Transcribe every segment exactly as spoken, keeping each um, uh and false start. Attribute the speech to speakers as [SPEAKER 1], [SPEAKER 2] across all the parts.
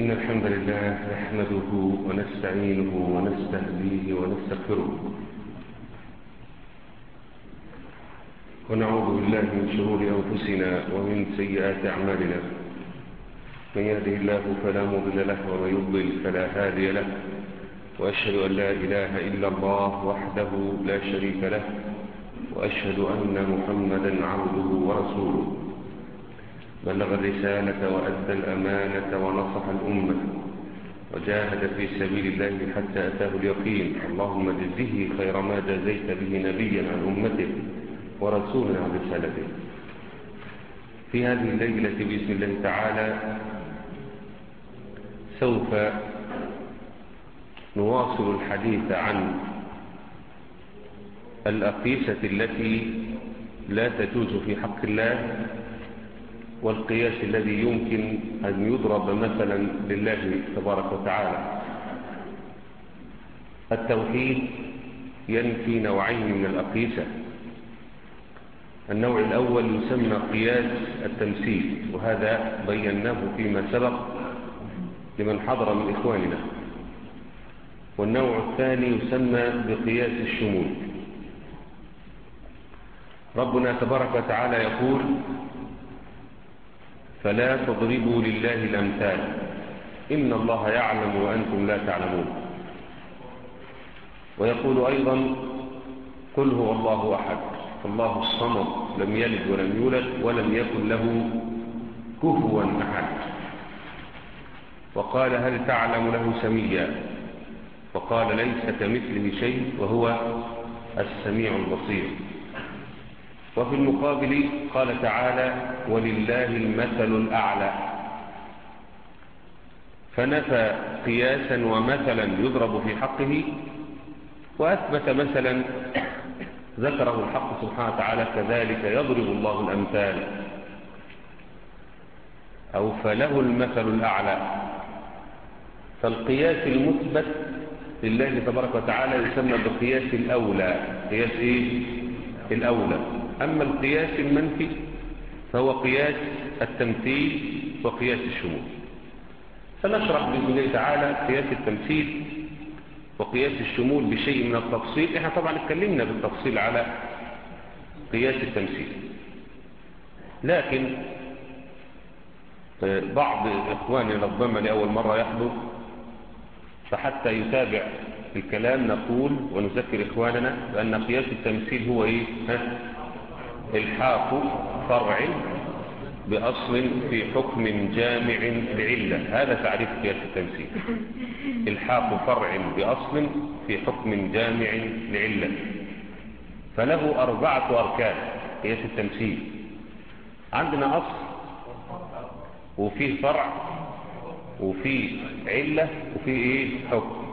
[SPEAKER 1] إن الحمد لله نحمده ونستعينه ونستهديه ونستغفره ونعوذ بالله من شرور أنفسنا ومن سيئات أعمالنا. من يهده الله فلا مضل له ومن يضلل فلا هادي له، وأشهد أن لا إله إلا الله وحده لا شريك له، وأشهد أن محمدا عبده ورسوله بلغ الرسالة وأدى الأمانة ونصح الأمة وجاهد في سبيل الله حتى أتاه اليقين. اللهم جزه خير ما جزيت به نبيا عن أمته ورسولا عن رسالته. في هذه الليلة بإذن الله تعالى سوف نواصل الحديث عن الأقيسة التي لا تجوز في حق الله، والقياس الذي يمكن أن يضرب مثلا لله تبارك وتعالى. التوحيد ينفي نوعين من الأقيسة. النوع الأول يسمى قياس التمثيل، وهذا بيناه فيما سبق لمن حضر من إخواننا. والنوع الثاني يسمى بقياس الشمول. ربنا تبارك وتعالى يقول: فلا تضربوا لله الأمثال إن الله يعلم وأنتم لا تعلمون. ويقول أيضا: قل هو الله أحد الله الصمد لم يلد ولم يولد ولم يكن له كفوا أحد. وقال: هل تعلم له سميا؟ وقال: ليس كمثله شيء وهو السميع البصير. وفي المقابل قال تعالى: ولله المثل الأعلى. فنفى قياسا ومثلا يضرب في حقه، وأثبت مثلا ذكره الحق سبحانه وتعالى: كذلك يضرب الله الأمثال، أو فله المثل الأعلى. فالقياس المثبت لله تبارك وتعالى يسمى بقياس الأولى. قياس إيه؟ الأولى. أما القياس المنفي فهو قياس التمثيل وقياس الشمول. فنشرح بإذن الله تعالى قياس التمثيل وقياس الشمول بشيء من التفصيل. احنا طبعا اتكلمنا بالتفصيل على قياس التمثيل، لكن بعض إخواننا ربما لأول مرة يحضر، فحتى يتابع الكلام نقول ونذكر إخواننا بأن قياس التمثيل هو إيه؟ ها؟ الحاق فرع بأصل في حكم جامع لعلة. هذا تعريف قياس التمثيل: الحاق فرع بأصل في حكم جامع لعلة. فله أربعة أركان قياس التمثيل. عندنا أصل، وفيه فرع، وفيه علة، وفيه إيه؟ حكم.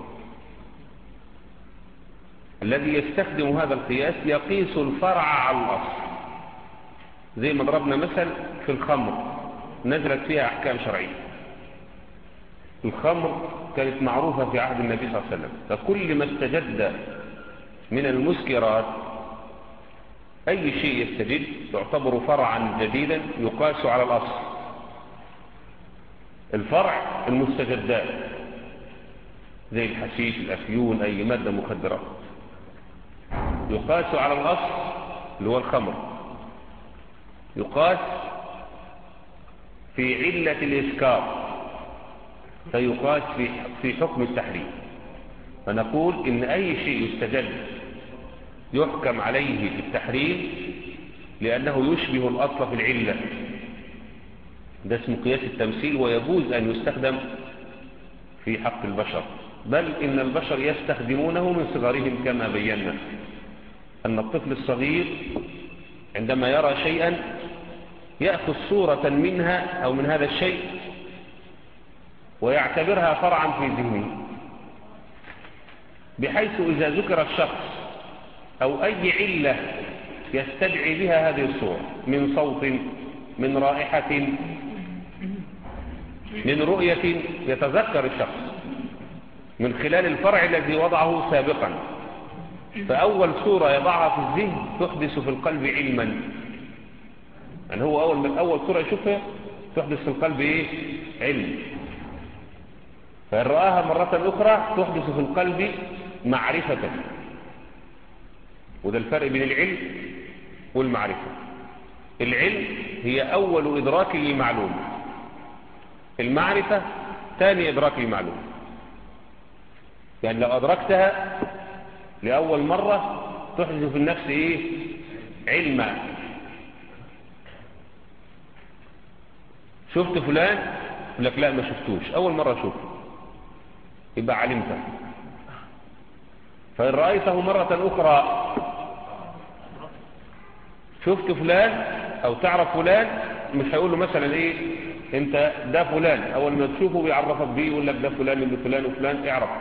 [SPEAKER 1] الذي يستخدم هذا القياس يقيس الفرع على الأصل. زي ما ضربنا مثل في الخمر نزلت فيها أحكام شرعية. الخمر كانت معروفة في عهد النبي صلى الله عليه وسلم، فكل ما استجد من المسكرات أي شيء يستجد يعتبر فرعا جديدا يقاس على الأصل. الفرع المستجدات زي الحشيش، الأفيون، أي مادة مخدرة، يقاس على الأصل اللي هو الخمر. يقاس في علة الإسكار، فيقاس في في حكم التحريم. فنقول إن أي شيء يستجد يحكم عليه في التحريم لأنه يشبه الأصل في العلة. ده اسمه قياس التمثيل، ويجوز أن يستخدم في حق البشر، بل إن البشر يستخدمونه من صغرهم كما بينا أن الطفل الصغير عندما يرى شيئا يأخذ صورة منها أو من هذا الشيء ويعتبرها فرعا في ذهنه، بحيث إذا ذكر الشخص أو أي علة يستدعي بها هذه الصورة من صوت، من رائحة، من رؤية، يتذكر الشخص من خلال الفرع الذي وضعه سابقا. فأول صورة يضعها في الذهن تحدث في القلب علما. يعني هو أول من أول صورة يشوفها تحدث في القلب إيه؟ علم. فإن رآها مرة أخرى تحدث في القلب معرفة. وده الفرق بين العلم والمعرفة. العلم هي أول إدراك للمعلوم، المعرفة ثاني إدراك للمعلوم. يعني لو أدركتها لأول مرة تحدث في النفس إيه؟ علما. شفت فلان؟ يقول لك لا ما شفتوش، أول مرة أشوفه، يبقى علمته. فإن رأيته مرة أخرى شفت فلان أو تعرف فلان، مش هيقول له مثلا إيه أنت ده فلان، أول ما تشوفه بيعرفك بيه يقول لك ده فلان ابن فلان وفلان، اعرف.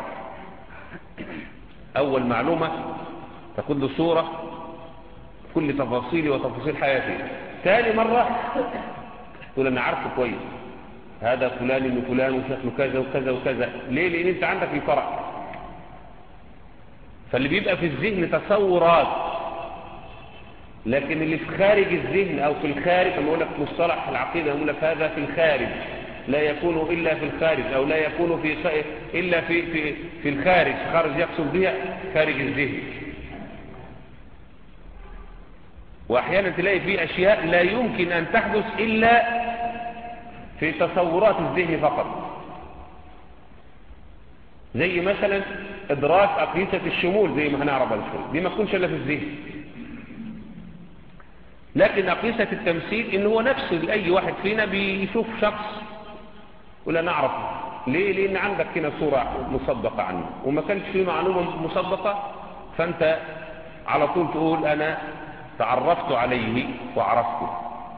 [SPEAKER 1] أول معلومة تكون له صورة كل تفاصيلي وتفاصيل حياتي. ثاني مرة تقول أنا عارفه كويس، هذا فلان ابن فلان وشكله كذا وكذا وكذا. ليه؟ لأن أنت عندك الفرع. فاللي بيبقى في الذهن تصورات، لكن اللي في خارج الذهن أو في الخارج، لما أقول لك مصطلح العقيدة أقول لك هذا في الخارج، لا يكون إلا في الخارج، أو لا يكون في إلا في في في الخارج. خارج يقصد بها خارج الذهن. وأحيانا تلاقي فيه أشياء لا يمكن أن تحدث إلا في تصورات الذهن فقط، زي مثلا إدراك أقيسة الشمول زي ما هنعرف الشمول دي ما تكونش إلا في الذهن. لكن أقيسة التمثيل إن هو نفسه أي واحد فينا بيشوف شخص ولا نعرفه. ليه؟ لأن عندك هنا صورة مصدقة عنه، وما كانش فيه معلومة مصدقة، فأنت على طول تقول أنا تعرفت عليه وعرفته.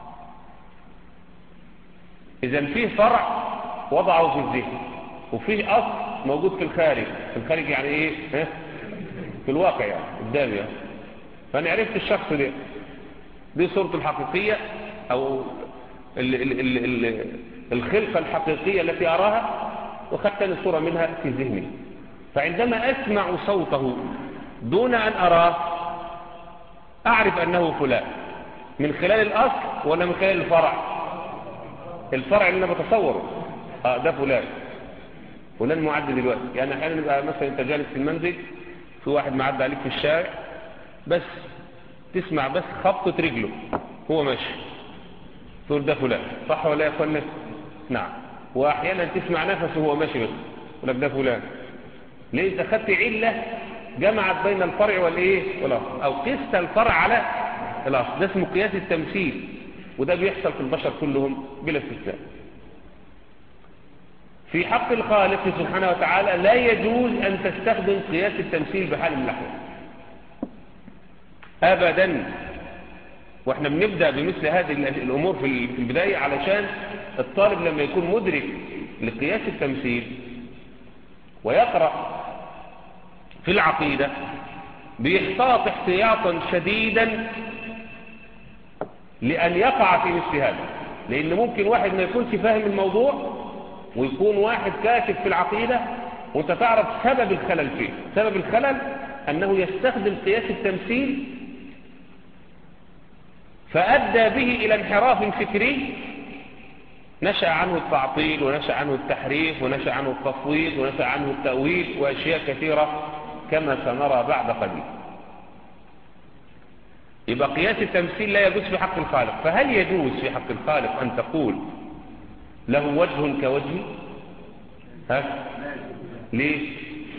[SPEAKER 1] إذن فيه فرع وضعه في الذهن، وفيه أصل موجود في الخارج. في الخارج يعني إيه؟ في الواقع يعني قدامي يعني. فأنا عرفت الشخص ده، دي صورته الحقيقية أو ال ال ال ال الخلقة الحقيقية التي أراها، وخدت الصورة منها في ذهني. فعندما أسمع صوته دون أن أراه أعرف أنه فلان من خلال الأصل ولا من خلال الفرع؟ الفرع اللي أنا بتصوره، آه ده فلان فلان معدي دلوقتي. يعني أحيانا نبقى مثلا أنت جالس في المنزل، في واحد معدي عليك في الشارع، بس تسمع بس خبطة رجله هو ماشي، تقول ده فلان. صح ولا يا أخوانا؟ نعم. وأحيانا تسمع نفسه هو ماشي بس يقول لك ده فلان. ليه؟ إذا خدت علة جمعت بين الفرع والإيه والأصل، أو قست الفرع على الأصل. ده اسمه قياس التمثيل، وده بيحصل في البشر كلهم بلا استثناء. في حق الخالق سبحانه وتعالى لا يجوز أن تستخدم قياس التمثيل بحال من الأحوال أبدا. واحنا بنبدأ بمثل هذه الأمور في البداية علشان الطالب لما يكون مدرك لقياس التمثيل ويقرأ في العقيدة بيحتاط احتياطا شديدا لأن يقع في مثل هذا. لأن ممكن واحد ما يكونش فاهم الموضوع ويكون واحد كاتب في العقيدة وانت تعرف سبب الخلل فيه. سبب الخلل أنه يستخدم قياس التمثيل فأدى به إلى انحراف فكري نشأ عنه التعطيل، ونشأ عنه التحريف، ونشأ عنه التفويض، ونشأ عنه التأويل، وأشياء كثيرة كما سنرى بعد قليل. يبقى قياس التمثيل لا يجوز في حق الخالق. فهل يجوز في حق الخالق أن تقول له وجه كوجهي؟ ها؟ ليه؟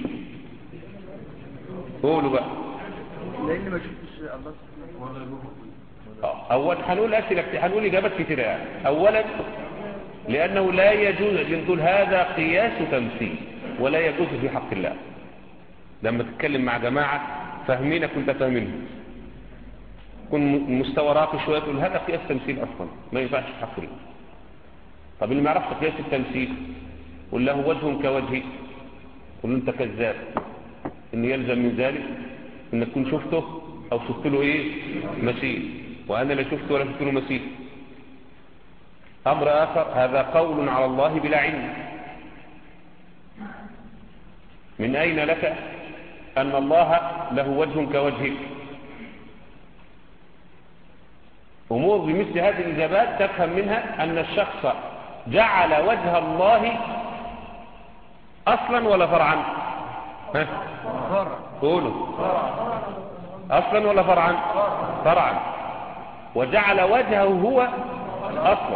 [SPEAKER 1] قولوا بقى.
[SPEAKER 2] لأن ما شفتش الله سبحانه وتعالى.
[SPEAKER 1] أول هنقول أسئلة، هنقول إجابات كتيرة يعني. أولا لأنه لا يجوز أن تقول هذا قياس تمثيل، ولا يجوز في حق الله. لما تتكلم مع جماعة فاهمينك وانت فاهمينهم، كن مستوى راقي شوية تقول هذا قياس تمثيل أصلا ما ينفعش في حق الله. طب اللي ما يعرفش قياس التمثيل قل له وجه كوجهي، قل له انت كذاب. ان يلزم من ذلك انك تكون شفته او شفت له ايه مثيل، وانا لا شفته ولا شفت له مثيل. امر اخر هذا قول على الله بلا علم. من اين لك ان الله له وجه كوجهك؟ امور بمثل هذه الاجابات تفهم منها ان الشخص جعل وجه الله اصلا ولا فرعا؟ ها قولوا اصلا ولا فرعا؟ فرعا. وجعل وجهه هو اصلا،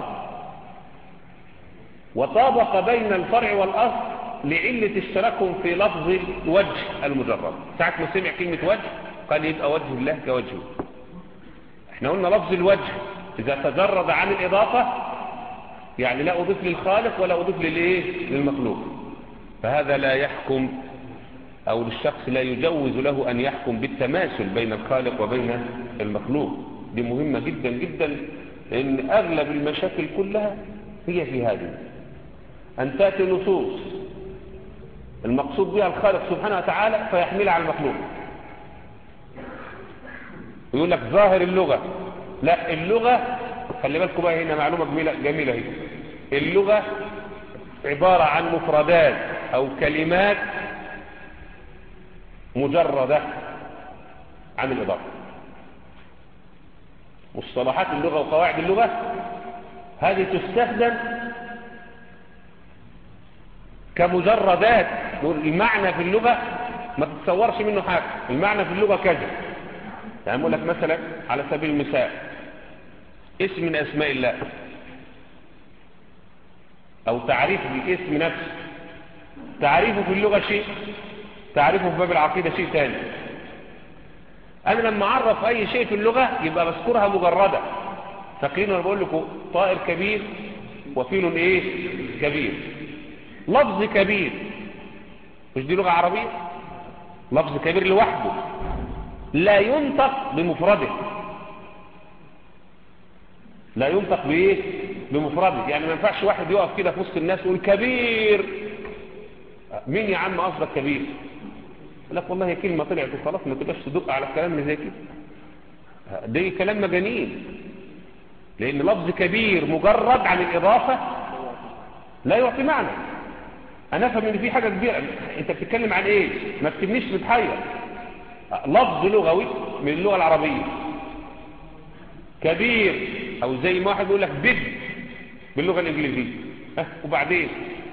[SPEAKER 1] وطابق بين الفرع والاصل لعلة اشتراكهم في لفظ الوجه المجرد. ساعة ما سمع كلمة وجه قال يبقى وجه الله كوجهه. احنا قلنا لفظ الوجه اذا تجرد عن الاضافة يعني لا اضيف للخالق ولا اضيف للايه للمخلوق، فهذا لا يحكم او للشخص لا يجوز له ان يحكم بالتماثل بين الخالق وبين المخلوق. دي مهمة جدا جدا، لان اغلب المشاكل كلها هي في هذه، ان تأتي نصوص المقصود بها الخالق سبحانه وتعالى فيحملها على المخلوق، ويقول لك ظاهر اللغة. لا، اللغة خلي بالكم بقى، هنا معلومة جميلة جميلة هي. اللغة عبارة عن مفردات او كلمات مجردة عن الإضافة. مصطلحات اللغة وقواعد اللغة هذه تستخدم كمجردات. المعنى في اللغة ما تتصورش منه حاجة، المعنى في اللغة كذا. يعني أقول لك مثلا على سبيل المثال اسم من أسماء الله أو تعريف بالاسم نفسه، تعريفه في اللغة شيء، تعريفه في باب العقيدة شيء ثاني. أنا لما أعرف أي شيء في اللغة يبقى بذكرها مجردة. فاكرين أنا بقول لكم طائر كبير وفيل إيه كبير. لفظ كبير مش دي لغة عربية؟ لفظ كبير لوحده لا ينطق بمفرده، لا ينطق بإيه بمفرده. يعني ما ينفعش واحد يقف كده في وسط الناس ويقول كبير. مين يا عم قصدك كبير؟ يقول لك والله كلمة طلعت وخلاص، ما تبقاش تدق على الكلام اللي زي كده. ده كلام مجانين، لأن لفظ كبير مجرد عن الإضافة لا يعطي معنى. أنا أفهم إن في حاجة كبيرة، أنت بتتكلم عن إيه؟ ما تكتبنيش متحير. لفظ لغوي من اللغة العربية كبير، أو زي ما واحد يقول لك بيج باللغة الإنجليزية. أه وبعدين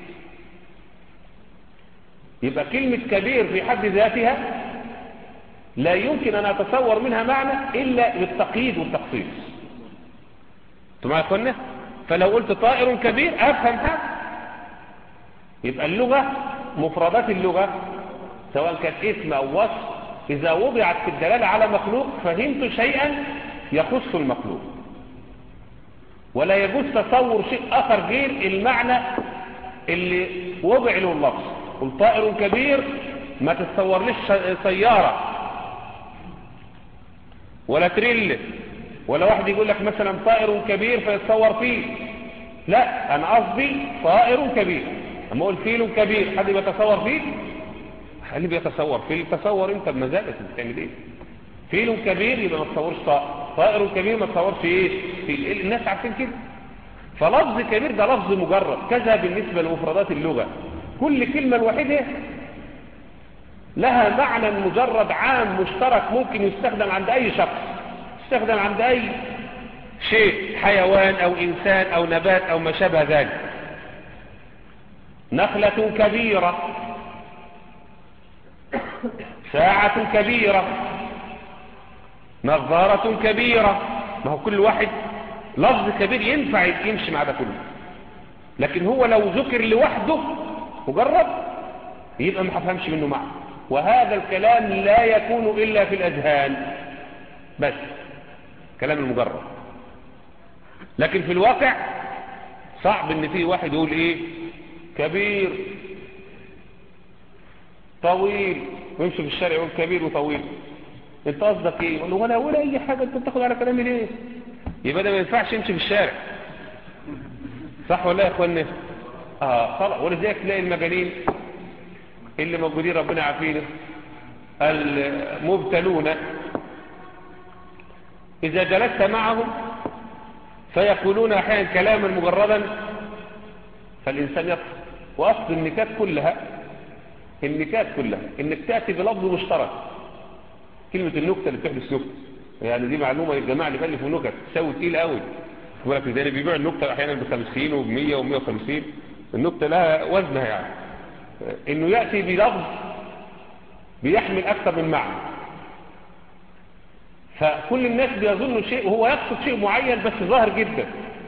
[SPEAKER 1] يبقى كلمة كبير في حد ذاتها لا يمكن أن أتصور منها معنى إلا بالتقييد والتخصيص. أنتم معايا يا أخوانا؟ فلو قلت طائر كبير أفهم حاجة. يبقى اللغة مفردات اللغة سواء كانت اسم أو وصف إذا وضعت في الدلالة على مخلوق فهمت شيئا يخص المخلوق، ولا يجوز تصور شيء آخر غير المعنى اللي وضع له اللفظ. قل طائر كبير ما تتصور ليش سيارة ولا تريل، ولا واحد يقول لك مثلا طائر كبير فيتصور فيه. لا، أنا قصدي طائر كبير. أما أقول فيل كبير حد بيتصور فيه؟ اللي بيتصور فيل تصور أنت بمزاجك بتعمل إيه؟ فيل كبير يبقى ما تصورش طائر، طائر كبير ما تصورش إيه؟ فيل. الناس عارفين كده. فلفظ كبير ده لفظ مجرد. كذا بالنسبة لمفردات اللغة، كل كلمة الواحدة لها معنى مجرد عام مشترك ممكن يستخدم عند أي شخص، يستخدم عند أي شيء، حيوان أو إنسان أو نبات أو ما شابه ذلك. نخلة كبيرة، ساعة كبيرة، نظارة كبيرة. ما هو كل واحد لفظ كبير ينفع يمشي مع ده كله، لكن هو لو ذكر لوحده مجرد يبقى ما هفهمش منه معنى. وهذا الكلام لا يكون إلا في الأذهان بس، كلام المجرد. لكن في الواقع صعب ان في واحد يقول ايه كبير طويل ويمشي في الشارع يقول كبير وطويل. انت قصدك ايه؟ يقول له ولا ولا اي حاجه، انت بتاخد على كلامي ليه؟ يبقى ده ما ينفعش يمشي في الشارع، صح ولا يا اخوانا؟ اه خلاص. ولذلك تلاقي المجانين اللي موجودين ربنا يعافينا المبتلون اذا جلست معهم فيقولون احيانا كلاما مجردا فالانسان يقصد. واصل النكات كلها النكات كلها انك تاتي بلفظ مشترك. كلمه النكته اللي بتحدث نكته، يعني دي معلومه للجماعه اللي بيالفوا نكت تساوي تقيل قوي. يقول لك ده بيبيع النكته احيانا ب خمسين وب مية وب مية وخمسين. النكته لها وزنها يعني. انه يأتي بلفظ بيحمل اكثر من معنى، فكل الناس بيظنوا شيء وهو يقصد شيء معين بس ظاهر جدا،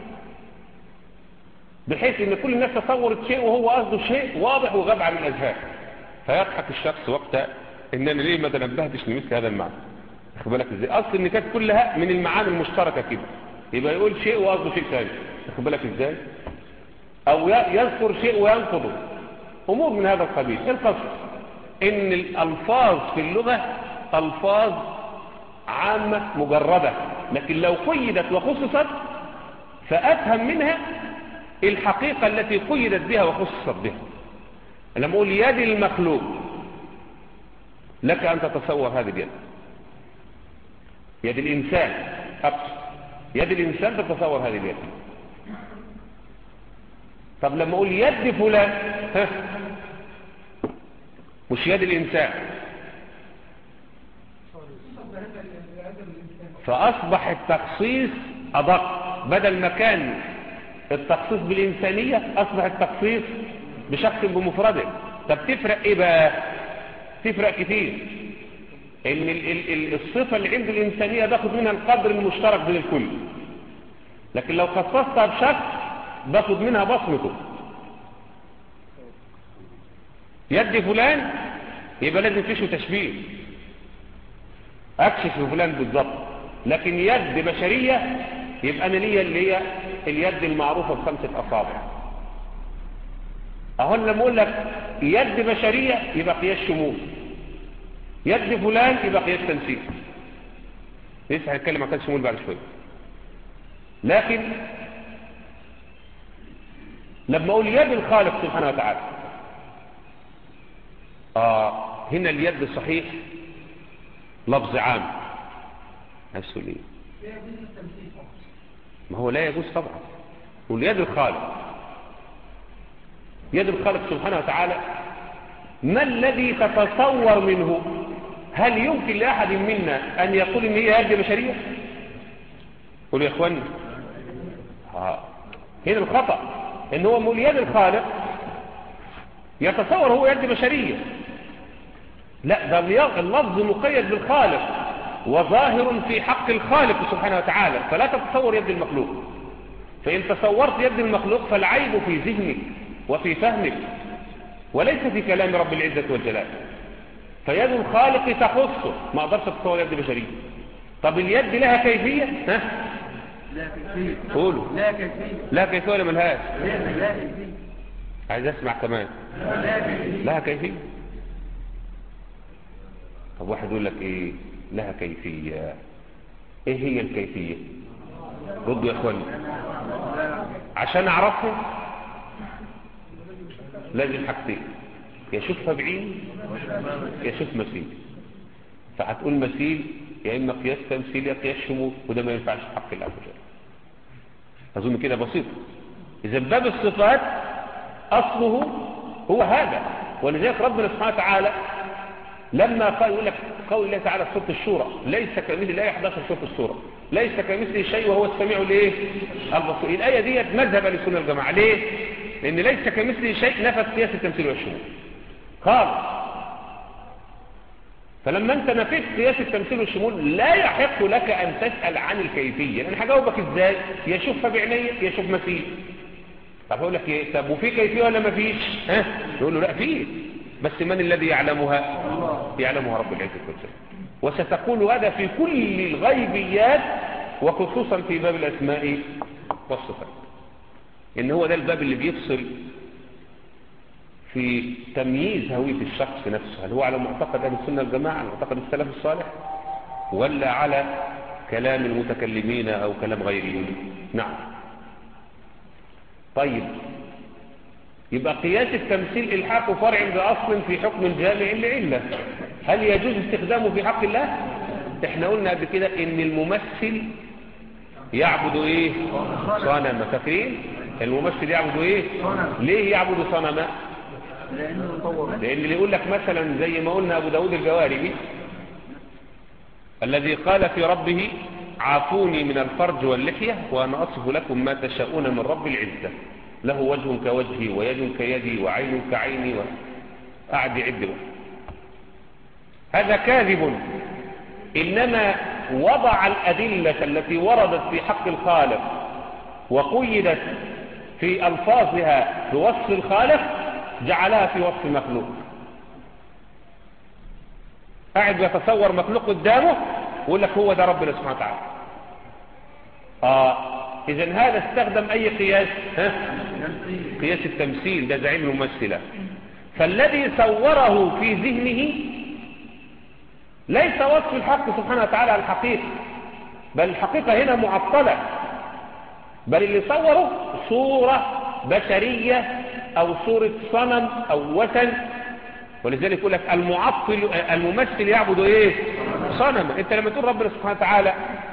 [SPEAKER 1] بحيث ان كل الناس تصورت شيء وهو قصده شيء واضح وغاب عن الاذهان، فيضحك الشخص وقتها ان انا ليه ما تنبهتش لمثل هذا المعنى. واخد بالك ازاي؟ اصل ان كانت كلها من المعاني المشتركه كده، يبقى يقول شيء وقصده شيء ثاني. واخد بالك ازاي؟ او يذكر شيء وينقضه، امور من هذا القبيل. القصد ان الالفاظ في اللغه الفاظ عامه مجرده، لكن لو قيدت وخصصت فافهم منها الحقيقه التي قيدت بها وخصصت بها. لما اقول يد المخلوق، لك ان تتصور هذه اليد، يد الانسان اقصد، يد الانسان تتصور هذه اليد. طب لما اقول يد فلان، ها، مش يد الانسان، فاصبح التخصيص ادق، بدل ما كان التخصيص بالانسانيه اصبح التخصيص بشخص بمفرده. طب تفرق ايه بقى؟ تفرق كتير. ان ال ال ال الصفه اللي عند الانسانيه باخد منها القدر المشترك بين الكل، لكن لو خصصتها بشخص باخد منها بصمته. يد فلان يبقى لازم فيه تشبيه، اكشف لفلان بالضبط. لكن يد بشريه يبقى انا ليا اللي هي اليد المعروفه بخمسه اصابع. اهو لما اقول لك يد بشريه يبقى قياس شمول، يد فلان يبقى قياس تنسيق. لسه هنتكلم عن قياس شمول بعد شويه. لكن لما اقول يد الخالق سبحانه وتعالى، اه هنا اليد صحيح لفظ عام. نفسه ليه؟ ما هو لا يجوز طبعا. واليد الخالق، يد الخالق سبحانه وتعالى، ما الذي تتصور منه؟ هل يمكن لأحد منا أن يقول إن هي يد بشرية؟ قولوا يا إخواني. آه. هنا الخطأ إن هو من يد الخالق يتصور هو يد بشرية. لا، ده اللفظ مقيد بالخالق وظاهر في حق الخالق سبحانه وتعالى، فلا تتصور يد المخلوق. فإن تصورت يد المخلوق فالعيب في ذهنك وفي فهمك وليس في كلام رب العزة والجلال. فيد الخالق تخصه، ما اقدرش اتصور يد بشرية. طب اليد لها كيفية؟ ها؟
[SPEAKER 2] لا كيفية.
[SPEAKER 1] قولوا.
[SPEAKER 2] لا كيفية.
[SPEAKER 1] لا كيفية ولا ملهاش؟
[SPEAKER 2] لا لا كيفية.
[SPEAKER 1] عايز اسمع كمان.
[SPEAKER 2] لا كيفية.
[SPEAKER 1] لها كيفية. طب واحد يقول لك ايه لها كيفية؟ ايه هي الكيفية؟ ردوا يا اخواني. عشان اعرفها لازم حاجتين، يشوفها بعين يشوف مثيل. فهتقول مثيل يا اما قياس تمثيل يا قياس شمول، وده ما ينفعش في حق الله وجل. اظن كده بسيط. اذا باب الصفات اصله هو هذا، ولذلك ربنا سبحانه وتعالى لما قال، يقول لك قول الله تعالى في سوره الشورى، ليس كمثله الايه احد عشر سوره الشورى، ليس كمثله شيء وهو السميع الايه البصير. الايه ديت مذهب للسنه والجماعه. ليه؟ لان ليس كمثله شيء نفت قياس التمثيل والشمول خالص. فلما انت نفيت قياس التمثيل والشمول لا يحق لك ان تسال عن الكيفيه. انا هجاوبك ازاي؟ يشوفها بعينيه يشوف مثيل. طب هقول لك ايه؟ طب وفي كيفيه ولا ما فيش؟ ها؟ نقول له لا فيه، بس من الذي يعلمها؟ يعلمها رب العزه والجلال. وستقول هذا في كل الغيبيات وخصوصا في باب الاسماء والصفات، ان هو ده الباب اللي بيفصل في تمييز هوية الشخص نفسه. هل هو على معتقد أهل السنة والجماعة، على معتقد السلف الصالح، ولا على كلام المتكلمين أو كلام غيرهم؟ نعم. طيب، يبقى قياس التمثيل إلحاق فرع بأصل في حكم الجامع لعلة. هل يجوز استخدامه في حق الله؟ احنا قلنا قبل كده ان الممثل يعبد ايه؟ صنما. فاكرين؟ الممثل يعبد ايه؟ ليه يعبد صنما؟ لأن اللي يقول لك مثلا زي ما قلنا أبو داود الجواربي الذي قال في ربه عافوني من الفرج واللحية وأنا أصف لكم ما تشاءون من رب العزة، له وجه كوجهي ويد كيدي وعين كعيني و... قاعد يعد بقى. هذا كاذب. إنما وضع الأدلة التي وردت في حق الخالق وقيدت في ألفاظها بوصف الخالق جعلها في وصف المخلوق. قاعد يتصور مخلوق قدامه ويقول لك هو ده ربنا سبحانه وتعالى. آه إذن هذا استخدم أي قياس؟ ها؟ قياس التمثيل. ده زعيم الممثلة. فالذي صوره في ذهنه ليس وصف الحق سبحانه وتعالى على الحقيقة، بل الحقيقة هنا معطلة، بل اللي صوره صورة بشرية أو صورة صنم أو وثن. ولذلك يقول لك المعطل الممثل يعبد ايه؟ صنم. انت لما تقول ربنا سبحانه وتعالى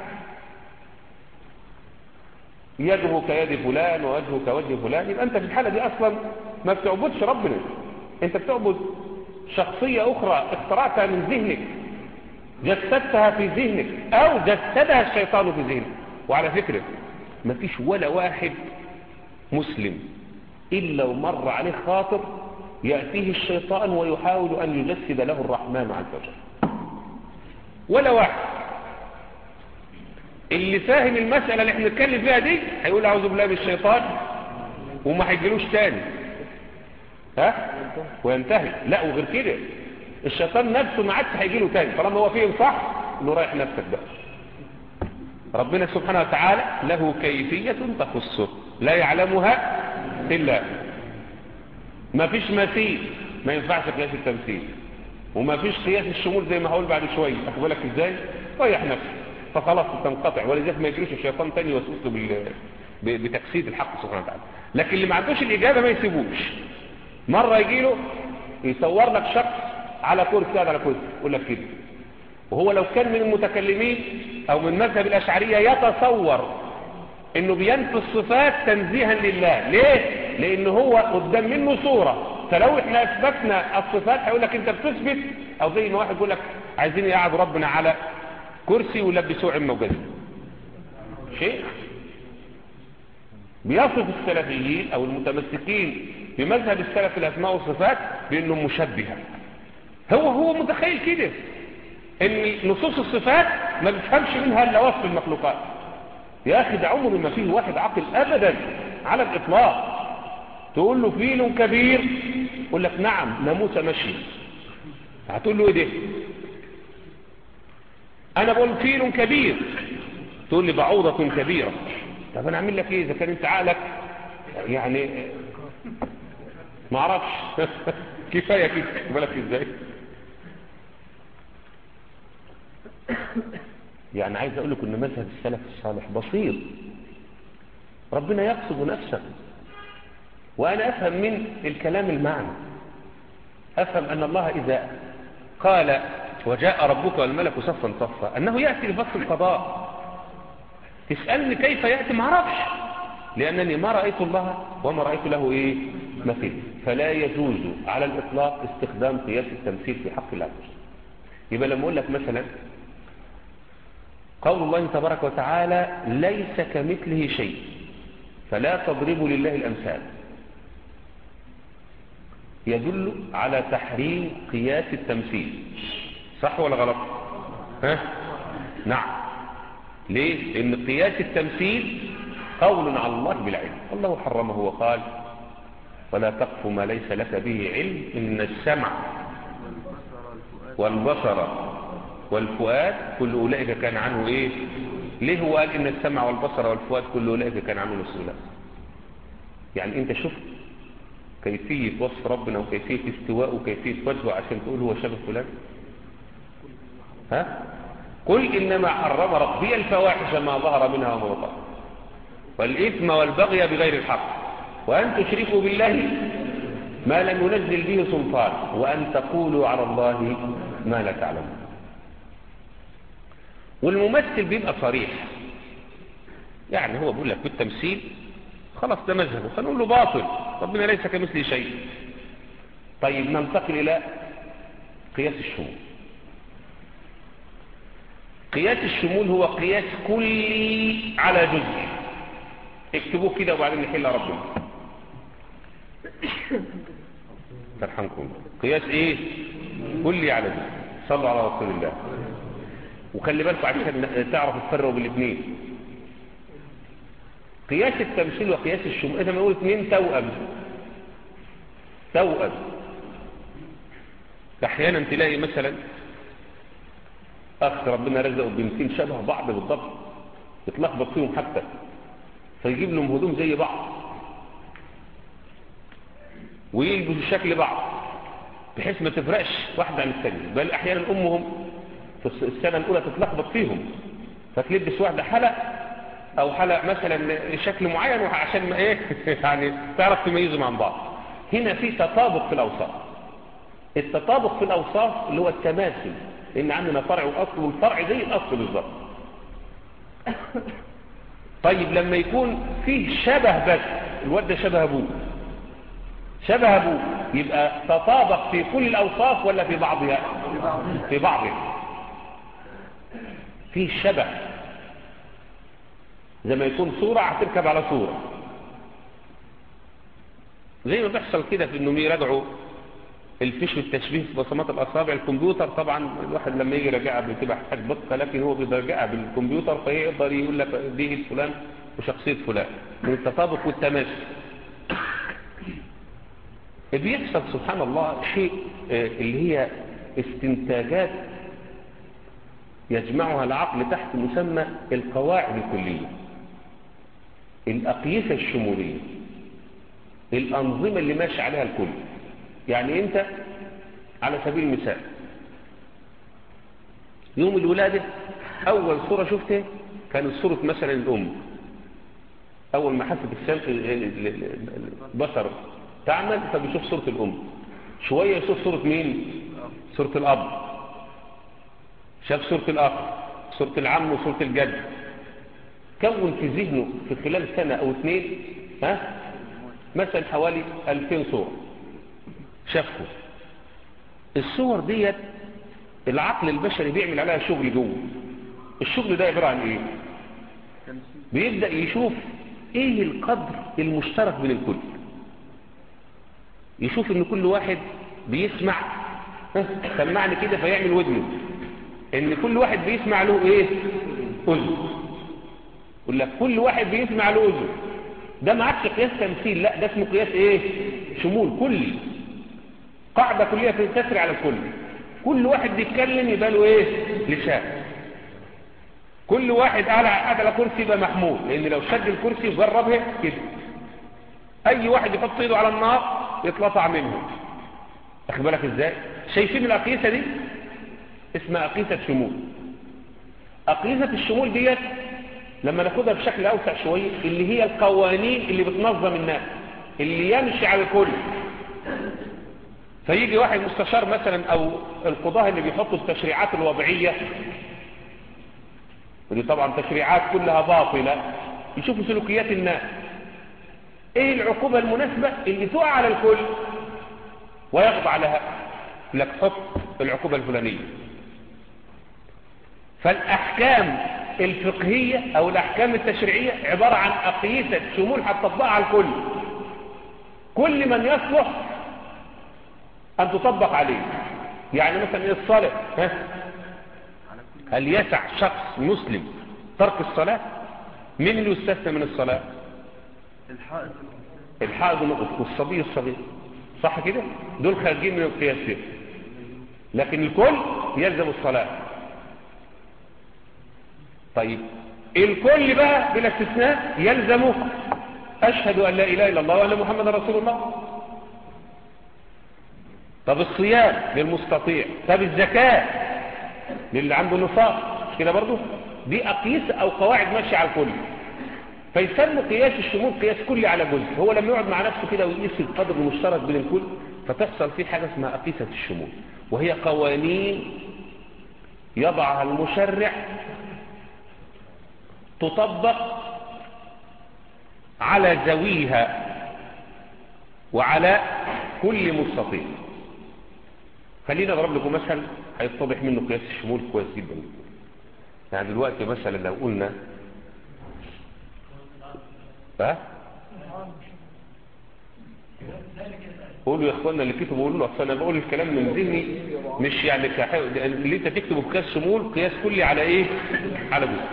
[SPEAKER 1] يده كيد فلان ووجهه كوجه فلان، يبقى انت في الحالة دي اصلا ما بتعبدش ربنا، انت بتعبد شخصية اخرى اخترعتها من ذهنك، جسدتها في ذهنك او جسدها الشيطان في ذهنك. وعلى فكرة ما فيش ولا واحد مسلم الا ومر عليه خاطر يأتيه الشيطان ويحاول ان يجسد له الرحمن عز وجل. ولا واحد. اللي فاهم المسألة اللي احنا نتكلم فيها دي هيقول اعوذ بالله من الشيطان وما هيجيلوش تاني، ها وينتهي. لا وغير كده الشيطان نفسه ما عادش هيجيله تاني طالما هو فيه صح انه رايح نفسك بقى. ربنا سبحانه وتعالى له كيفية تخصه لا يعلمها الا ما فيش مثيل، ما ينفعش قياس التمثيل، وما فيش قياس الشمول زي ما هقول بعد شويه. اخد بالك ازاي؟ ريح نفسك فخلاص تنقطع. ولذلك ما يجريش الشيطان تاني ويوسوس له بتجسيد الحق سبحانه وتعالى. لكن اللي ما عندوش الاجابه ما يسيبوش. مره يجي له يصور لك شخص على كرسي قاعد على كرسي يقول لك كده، وهو لو كان من المتكلمين او من مذهب الاشعريه يتصور انه بينفي الصفات تنزيها لله. ليه؟ لان هو قدام منه صورة، فلو احنا اثبتنا الصفات هيقول لك انت بتثبت، او زي ما واحد يقول لك عايزين يقعدوا ربنا على كرسي ويلبسوه عمه وجزمه. شيء بيصف السلفيين او المتمسكين بمذهب السلف الاسماء والصفات بانهم مشبهه. هو هو متخيل كده ان نصوص الصفات ما بيفهمش منها الا وصف المخلوقات. يا اخي ده عمر ما فيه واحد عاقل ابدا على الاطلاق تقول له فيل كبير يقول لك نعم ناموسه ماشيه. هتقول له ايه ده؟ انا بقول فيل كبير تقول لي بعوضه كبيره. طب انا اعمل لك ايه اذا كان انت عقلك يعني ما اعرفش كفايه كده. بالك ازاي؟ يعني عايز اقول لكم ان مذهب السلف الصالح بسيط. ربنا يقصد نفسه، وانا افهم من الكلام المعنى، افهم ان الله اذا قال وجاء ربك والملك صفا صفا انه ياتي لفصل القضاء. تسالني كيف ياتي؟ ما اعرفش، لانني ما رايت الله وما رايت له ايه مثيل. فلا يجوز على الاطلاق استخدام قياس التمثيل في حق الله. يبقى لما اقول لك مثلا قول الله تبارك وتعالى ليس كمثله شيء فلا تضربوا لله الأمثال، يدل على تحريم قياس التمثيل. صح ولا غلط؟ ها؟ نعم. ليه؟ لأن قياس التمثيل قول على الله بالعلم، الله حرمه وقال ولا تقف ما ليس لك به علم إن السمع والبصر والفؤاد كل أولئك كان عنه إيه؟ ليه هو قال إن السمع والبصر والفؤاد كل أولئك كان عنه مسؤولا؟ يعني أنت شفت كيفية وصف ربنا وكيفية استواء وكيفية وجهه عشان تقول هو شبه فلان؟ ها؟ قل إنما حرم ربي الفواحش ما ظهر منها وما بطن والإثم والبغي بغير الحق وأن تشركوا بالله ما لم ينزل به سلطان وأن تقولوا على الله ما لا تعلمون. والممثل بيبقى صريح، يعني هو بيقول لك بالتمثيل خلاص ده مذهبه، فنقول له باطل، ربنا ليس كمثله شيء. طيب ننتقل إلى قياس الشمول. قياس الشمول هو قياس كلي على جزء. اكتبوه كده وبعدين نحل ربنا. ترحمكم. قياس ايه؟ كلي على دي. صلوا على رسول الله. وخلي بالكم عشان تعرفوا تفرقوا بالاثنين. قياس التمثيل وقياس الشمول، اذا ما نقول اثنين توأم توأم احيانا تلاقي مثلا اخ ربنا رزقه بنتين شبه بعض بالضبط، يتلخبط فيهم حتى، فيجيب لهم هدوم زي بعض ويلبسوا شكل بعض بحيث ما تفرقش واحده عن الثانيه، بل احيانا امهم في السنه الاولى تتلخبط فيهم فتلبس واحده حلق او حلق مثلا شكل معين عشان ما ايه يعني تعرف تميزهم عن بعض. هنا في تطابق في الاوصاف. التطابق في الاوصاف اللي هو التماثل، لان عندنا فرع واصل، والفرع زي الاصل بالظبط. طيب لما يكون فيه شبه بس، الواد ده شبه ابوه شبه ابوه، يبقى تطابق في كل الاوصاف ولا في بعضها؟ في بعضها. فيه شبه، زي ما يكون صورة هتركب على صورة، زي ما بيحصل كده في انهم يراجعوا الفيش والتشبيه في بصمات الاصابع. الكمبيوتر طبعا الواحد لما يجي يراجعها بتبقى حاجه دقه، لكن هو بيراجعها بالكمبيوتر فيقدر يقول لك دي فلان وشخصيه فلان، من التطابق والتماشي. بيحصل سبحان الله شيء اللي هي استنتاجات يجمعها العقل تحت مسمى القواعد الكليه، الأقيسة الشمولية، الأنظمة اللي ماشي عليها الكل. يعني أنت على سبيل المثال يوم الولادة أول صورة شفتها كانت صورة مثلا الأم، أول ما حست البصر تعمل فبيشوف صورة الأم، شوية يشوف صورة مين؟ صورة الأب، شاف صورة الأخ، صورة العم وصورة الجد، كون في ذهنه في خلال سنة أو اثنين ها مثلا حوالي ألفين صورة شافه. الصور ديت العقل البشري بيعمل عليها شغل جوه. الشغل ده عبارة عن ايه؟ بيبدأ يشوف ايه القدر المشترك بين الكل، يشوف ان كل واحد بيسمع، سمعني كده فيعمل ودنه، ان كل واحد بيسمع له ايه؟ اذن. يقول لك كل واحد بيسمع له اذن. ده ما عادش قياس تمثيل، لا ده اسمه قياس ايه؟ شمول كلي، قاعدة كلية تسري على الكل. كل واحد بيتكلم يبقى له ايه؟ لسان. كل واحد قاعد على كرسي يبقى محمول، لان لو شد الكرسي وجربها كده اي واحد يحط ايده على النار يتلطع منه. اخد بالك ازاي؟ شايفين الاقيسه دي اسمها اقيسه شمول. اقيسه الشمول ديت لما ناخدها بشكل اوسع شويه اللي هي القوانين اللي بتنظم الناس، اللي يمشي على الكل. فيجي واحد مستشار مثلا او القضاه اللي بيحطوا التشريعات الوضعيه، ودي طبعا تشريعات كلها باطله، يشوفوا سلوكيات الناس، ايه العقوبه المناسبه اللي تقع على الكل ويخضع لها، لك حط العقوبه الفلانيه. فالاحكام الفقهيه او الاحكام التشريعيه عباره عن اقيسه شمول هتطبقها على الكل، كل من يصلح ان تطبق عليه. يعني مثلا الصلاه، ها هل يسع شخص مسلم ترك الصلاه؟ مين اللي يستثنى من الصلاه؟
[SPEAKER 2] الحائض
[SPEAKER 1] الحائض والصبي الصغير، صح كده؟ دول خارجين من القياس ده، لكن الكل يلزم الصلاه. طيب الكل بقى بلا استثناء يلزمه اشهد ان لا اله الا الله وان محمدا رسول الله. طب الصيام للمستطيع، طب الزكاه للي عنده نصاب، مش كده برضه؟ دي اقيسه او قواعد ماشيه على الكل. فيسمى قياس الشمول قياس كلي على جزء. هو لما يقعد مع نفسه كده ويقيس القدر المشترك بين الكل فتحصل فيه حاجه اسمها اقيسه الشمول، وهي قوانين يضعها المشرع تطبق على ذويها وعلى كل مستطيع. خلينا اضرب لكم مثل هيتضح منه قياس الشمول كويس جدا. يعني دلوقتي مثلا لو قلنا ها قولوا يا اخوانا اللي كتبوا قولوا له اصل انا بقول الكلام من ذهني مش يعني كح... اللي انت تكتبه بقياس شمول قياس كلي على ايه؟ على جزء.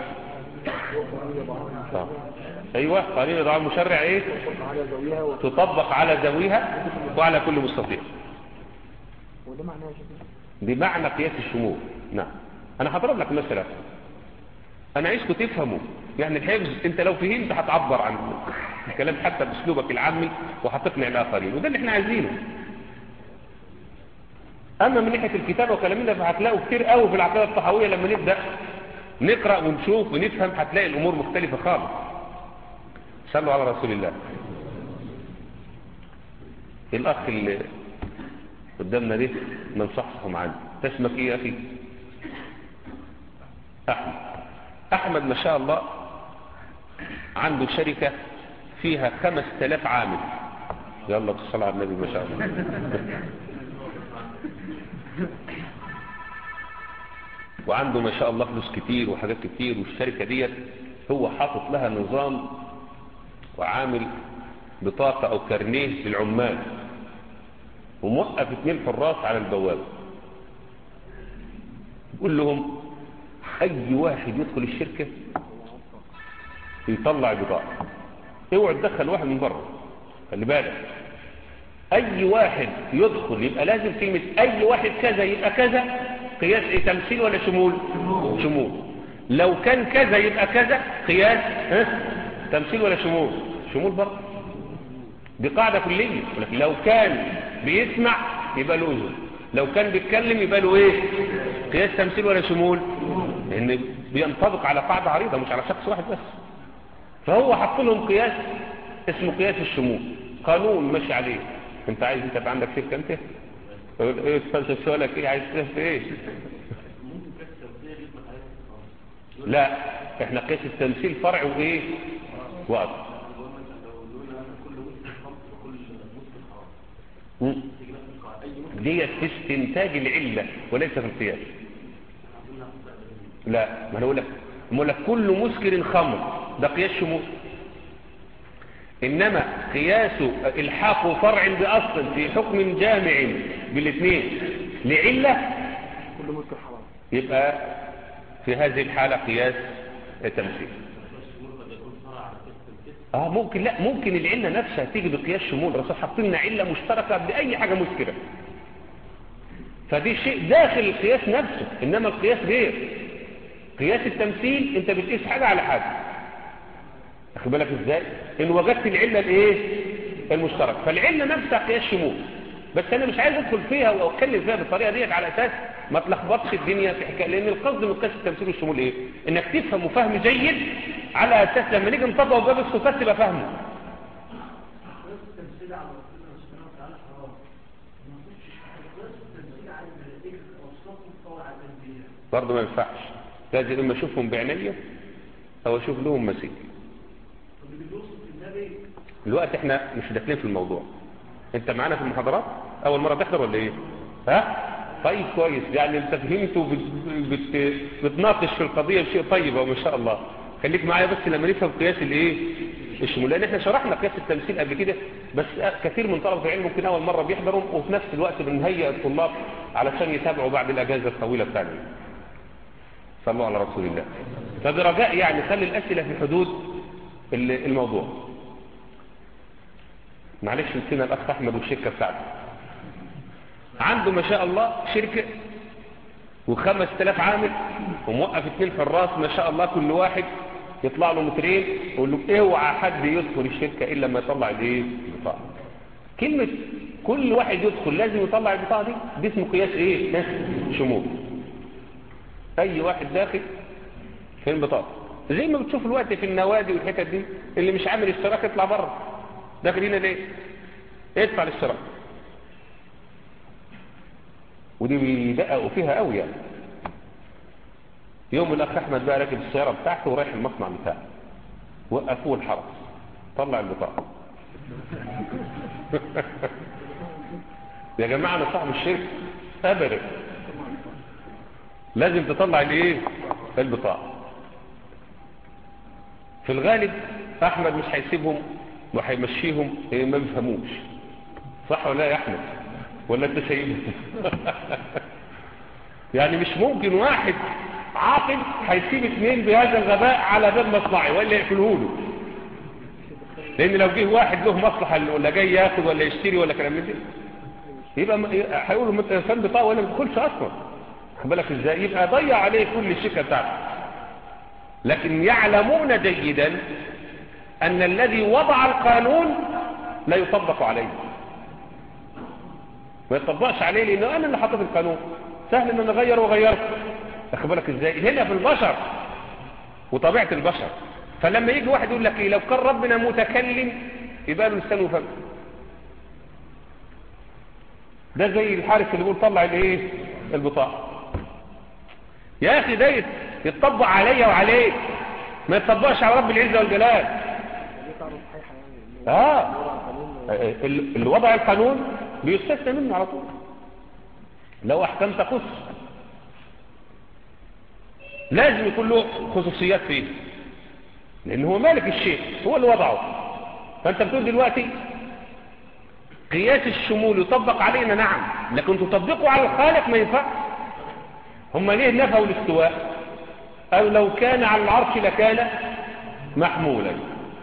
[SPEAKER 1] طب. ايوه قانون اضاعه المشرع ايه؟ تطبق على ذويها وعلى كل مستطيع.
[SPEAKER 2] وده معناه يا شيخ؟
[SPEAKER 1] بمعنى قياس الشمول. نعم. انا هضرب لك مثلا، انا عايزكم تفهموا يعني الحفظ انت لو فهمت هتعبر عن الكلام حتى باسلوبك العامي وهتقنع الاخرين، وده اللي احنا عايزينه. اما من ناحيه الكتابه وكلامنا فهتلاقوا كتير قوي في العقيده الطحاويه لما نبدا نقرا ونشوف ونفهم هتلاقي الامور مختلفه خالص. صلوا على رسول الله. الاخ اللي قدامنا ده ننصحهم عنه، اسمك ايه يا اخي؟ احمد. احمد ما شاء الله عنده شركه فيها خمس تلاف عامل. يلا بالصلاه على النبي ما شاء الله. وعنده ما شاء الله فلوس كتير وحاجات كتير، والشركه ديت هو حاطط لها نظام وعامل بطاقه او كارنيه للعمال، وموقف اتنين حراس على البوابه يقول لهم اي واحد يدخل الشركه يطلع بطاقه، اوعى تدخل واحد من بره، خلي بالك. اي واحد يدخل يبقى لازم كلمه اي واحد كذا يبقى كذا، قياس ايه؟ تمثيل ولا شمول؟ شمول. لو كان كذا يبقى كذا، قياس ها؟ تمثيل ولا شمول؟ شمول برضه. دي قاعده كليه. لكن لو كان بيسمع يبقى له اذن، لو كان بيتكلم يبقى له ايه؟ قياس تمثيل ولا شمول؟ لان بينطبق على قاعده عريضه مش على شخص واحد بس. فهو حط لهم قياس اسمه قياس الشمول، قانون ماشي عليه. انت عايز انت يبقى عندك شركه انت؟ ايه تفلسف سؤالك ايه؟ عايز تفلسف ايه؟ لا احنا قياس التمثيل فرع وايه؟ واضح. ديت في استنتاج العله وليس في القياس. لا ما انا اقول لك اقول لك كل مسكر خمر ده قياس شمول، انما قياس الحاق فرع باصل في حكم جامع بالاثنين لعله
[SPEAKER 2] كل مسكر حرام،
[SPEAKER 1] يبقى في هذه الحاله قياس تمثيل. اه ممكن، لا ممكن العله نفسها تيجي بقياس شمول. الرسول حط لنا عله مشتركه باي حاجه مسكره، فدي شيء داخل القياس نفسه. انما القياس غير قياس التمثيل، انت بتقيس حاجه على حاجه. اخد بالك ازاي؟ ان وجدت العله الايه؟ المشترك، فالعله نفسها قياس شمول. بس انا مش عايز ادخل فيها واتكلم فيها بالطريقه ديت على اساس ما تلخبطش الدنيا في حكايه، لان القصد من قياس التمثيل والشمول ايه؟ انك تفهم فهم جيد على اساس لما نيجي نطبقه باب الصفات تبقى فاهمه. برضه ما ينفعش، لازم اما اشوفهم بعينيا او اشوف لهم مسيح. الوقت احنا مش داخلين في الموضوع. انت معانا في المحاضرات اول مره تحضر ولا ايه؟ ها طيب كويس، يعني انت فهمت وبت... بتناقش في القضيه بشيء طيب وما شاء الله. خليك معايا بس لما نفهم قياس الايه؟ الشمول، لان احنا شرحنا قياس التمثيل قبل كده، بس كثير من طلبه العلم ممكن اول مره بيحضروا، وفي نفس الوقت بنهيئ الطلاب علشان يتابعوا بعد الاجازه الطويله بتاعتنا. صلوا على رسول الله. فبرجاء يعني خلي الاسئله في حدود الموضوع. معلش نسينا الاخ احمد والشركه بتاعته. عنده ما شاء الله شركه وخمس تلاف عامل، وموقف اثنين حراس ما شاء الله، كل واحد يطلع له مترين ويقول له اوعى حد يدخل الشركه الا لما يطلع الايه؟ البطاقه. كلمه كل واحد يدخل لازم يطلع البطاقه دي، دي اسمه قياس ايه؟ شمول. اي واحد داخل في البطاقه، زي ما بتشوف الوقت في النوادي والحتت دي، اللي مش عامل اشتراك يطلع بره. داخل هنا ليه؟ ادفع الاشتراك. ودي بيدققوا فيها قوي يعني. يوم الاخ احمد بقى راكب السياره بتاعته ورايح المصنع بتاعه، وقفوه الحرس، طلع البطاقه. يا جماعه انا صاحب الشركه ابدا، لازم تطلع الايه؟ البطاقه. في الغالب احمد مش هيسيبهم وهيمشيهم ما بيفهموش، صح ولا يا احمد؟ ولا انت سيده؟ يعني مش ممكن واحد عاقل هيسيب اثنين بهذا الغباء على باب مصنعي ولا يقفله له، لان لو جه واحد له مصلحه ولا جاي ياخد ولا يشتري ولا كلام من ده يبقى هيقولوا انت انسان بطاقه ولا ما تدخلش اصلا. خد بالك ازاي؟ يبقى ضيع عليه كل الشركه بتاعته. لكن يعلمون جيدا ان الذي وضع القانون لا يطبق عليه، ما يطبقش عليه لانه انا اللي حطيت القانون، سهل ان انا اغير واغيره. خد بالك ازاي؟ هنا في البشر وطبيعه البشر. فلما يجي واحد يقول لك ايه لو كان ربنا متكلم يبقى له لسان وفم. ده زي الحارس اللي بيقول طلع الايه البطاقه. يا اخي ده يتطبق عليا وعليك، ما يتطبقش على رب العزه والجلال. اه اللي وضع القانون بيستثنى منه على طول. لو احكام تخص لازم يكون له خصوصيات فيه، لان هو مالك الشيء، هو اللي وضعه. فانت بتقول دلوقتي قياس الشمول يطبق علينا، نعم، لكن تطبقه على الخالق ما ينفعش. هم ليه نفوا الاستواء؟ او لو كان على العرش لكان محمولا.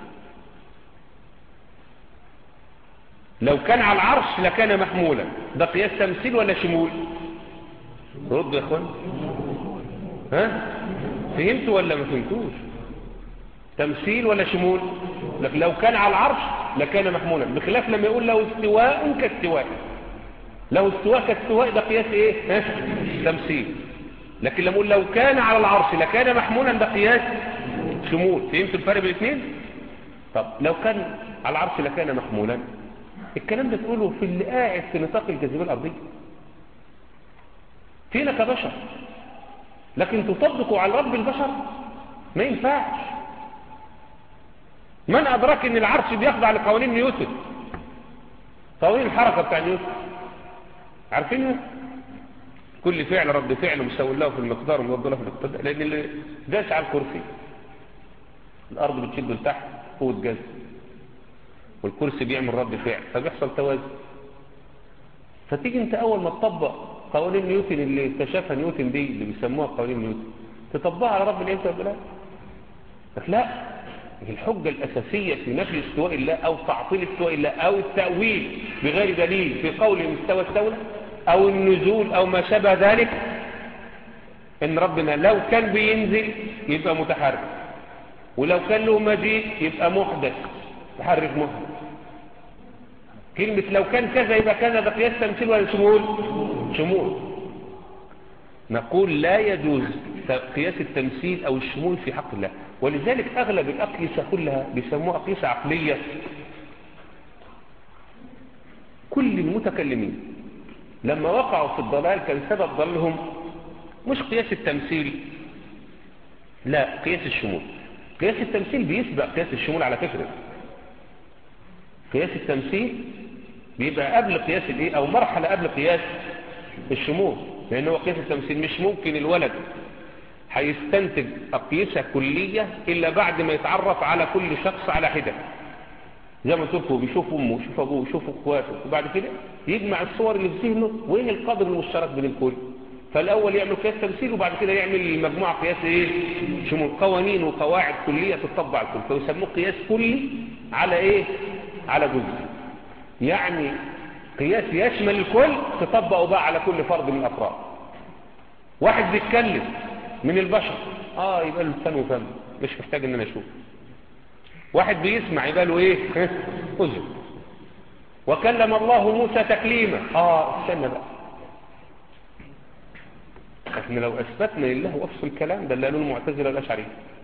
[SPEAKER 1] لو كان على العرش لكان محمولا، ده قياس تمثيل ولا شمول؟ رد يا اخوان، ها فهمتوا ولا ما فهمتوش؟ تمثيل ولا شمول؟ لكن لو كان على العرش لكان محمولا، بخلاف لما يقول له استواء كاستواء. لو استواء كاستواء ده قياس ايه؟ ها؟ تمثيل. لكن لما يقول لو كان على العرش لكان محمولا ده قياس شمول. فهمتوا الفرق بين الاثنين؟ طب لو كان على العرش لكان محمولا، الكلام ده تقوله في اللي قاعد في نطاق الجاذبيه الارضيه فينا كبشر، لكن تطبقوا على رب البشر ما ينفعش. من أدرك أن العرش بيخضع لقوانين نيوتن، قوانين الحركة بتاع نيوتن، عارفينها؟ كل فعل رد فعل مساوي له في المقدار ومضاد له في الاقتدار، لأن اللي داس على الكرسي الأرض بتشده لتحت قوة جذب، والكرسي بيعمل رد فعل فبيحصل توازن. فتيجي انت أول ما تطبق قوانين نيوتن اللي اكتشفها نيوتن دي اللي بيسموها قوانين نيوتن تطبقها على رب العزة والجلال؟ لا، الحجة الأساسية في نفي استواء الله أو تعطيل استواء الله أو التأويل بغير دليل في قول مستوى الدولة أو النزول أو ما شابه ذلك، إن ربنا لو كان بينزل يبقى متحرك، ولو كان له مجيء يبقى محدث، تحرك محدث. كلمة لو كان كذا يبقى كذا ده قياس تمثيل ولا شمول؟ شمول. نقول لا يجوز قياس التمثيل أو الشمول في حق الله، ولذلك أغلب الأقيسة كلها بيسموها أقيسة عقلية. كل المتكلمين لما وقعوا في الضلال كان سبب ضلهم مش قياس التمثيل، لا، قياس الشمول. قياس التمثيل بيسبق قياس الشمول على فكرة. قياس التمثيل بيبقى قبل قياس الايه او مرحلة قبل قياس الشمول، لأنه قياس التمثيل مش ممكن الولد هيستنتج أقيسة كلية إلا بعد ما يتعرف على كل شخص على حدة، زي ما تقول بيشوف أمه ويشوف أبوه ويشوف أخواته، وبعد كده يجمع الصور اللي في ذهنه وإيه القدر المشترك بين الكل. فالأول يعمل قياس تمثيل وبعد كده يعمل مجموعة قياس إيه شمول، قوانين وقواعد كلية تطبق على الكل، فيسموه قياس كلي على إيه على جزء، يعني قياس يشمل الكل تطبقه بقى على كل فرد من الأفراد. واحد بيتكلم من البشر اه يبقى له لسان وفم، مش محتاج ان انا اشوف. واحد بيسمع يبقى له ايه اذن. وكلم الله موسى تكليما، اه استنى بقى، احنا لو اثبتنا لله وصف الكلام ده اللي قالوا المعتزله الاشعريه،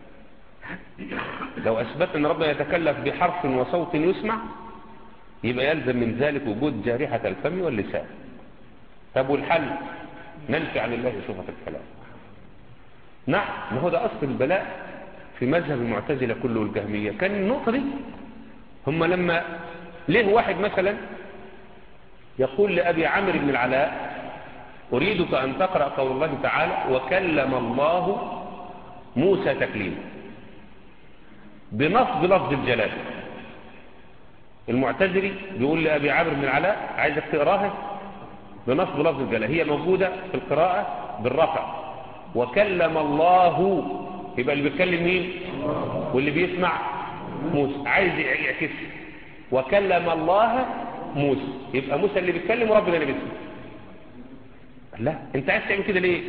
[SPEAKER 1] لو اثبتنا ان ربنا يتكلف بحرف وصوت يسمع يبقى يلزم من ذلك وجود جارحه الفم واللسان. طب والحل؟ ننفي عن الله صفه الكلام. نعم، ما هو ده أصل البلاء في مذهب المعتزلة كله والجهمية. كان النقطة دي هم لما ليه واحد مثلا يقول لأبي عامر بن العلاء أريدك أن تقرأ قول الله تعالى وكلم الله موسى تكليما بنصب لفظ الجلال، المعتزلي بيقول لأبي عمرو بن العلاء عايزك تقراها بنصب لفظ الجلالة، هي موجودة في القراءة بالرفع، وكلم الله، يبقى اللي بيتكلم مين؟ واللي بيسمع موسى، عايز يعكس وكلم الله موسى، يبقى موسى اللي بيتكلم وربنا اللي بيسمع. لا، انت عايز تعمل كده ليه؟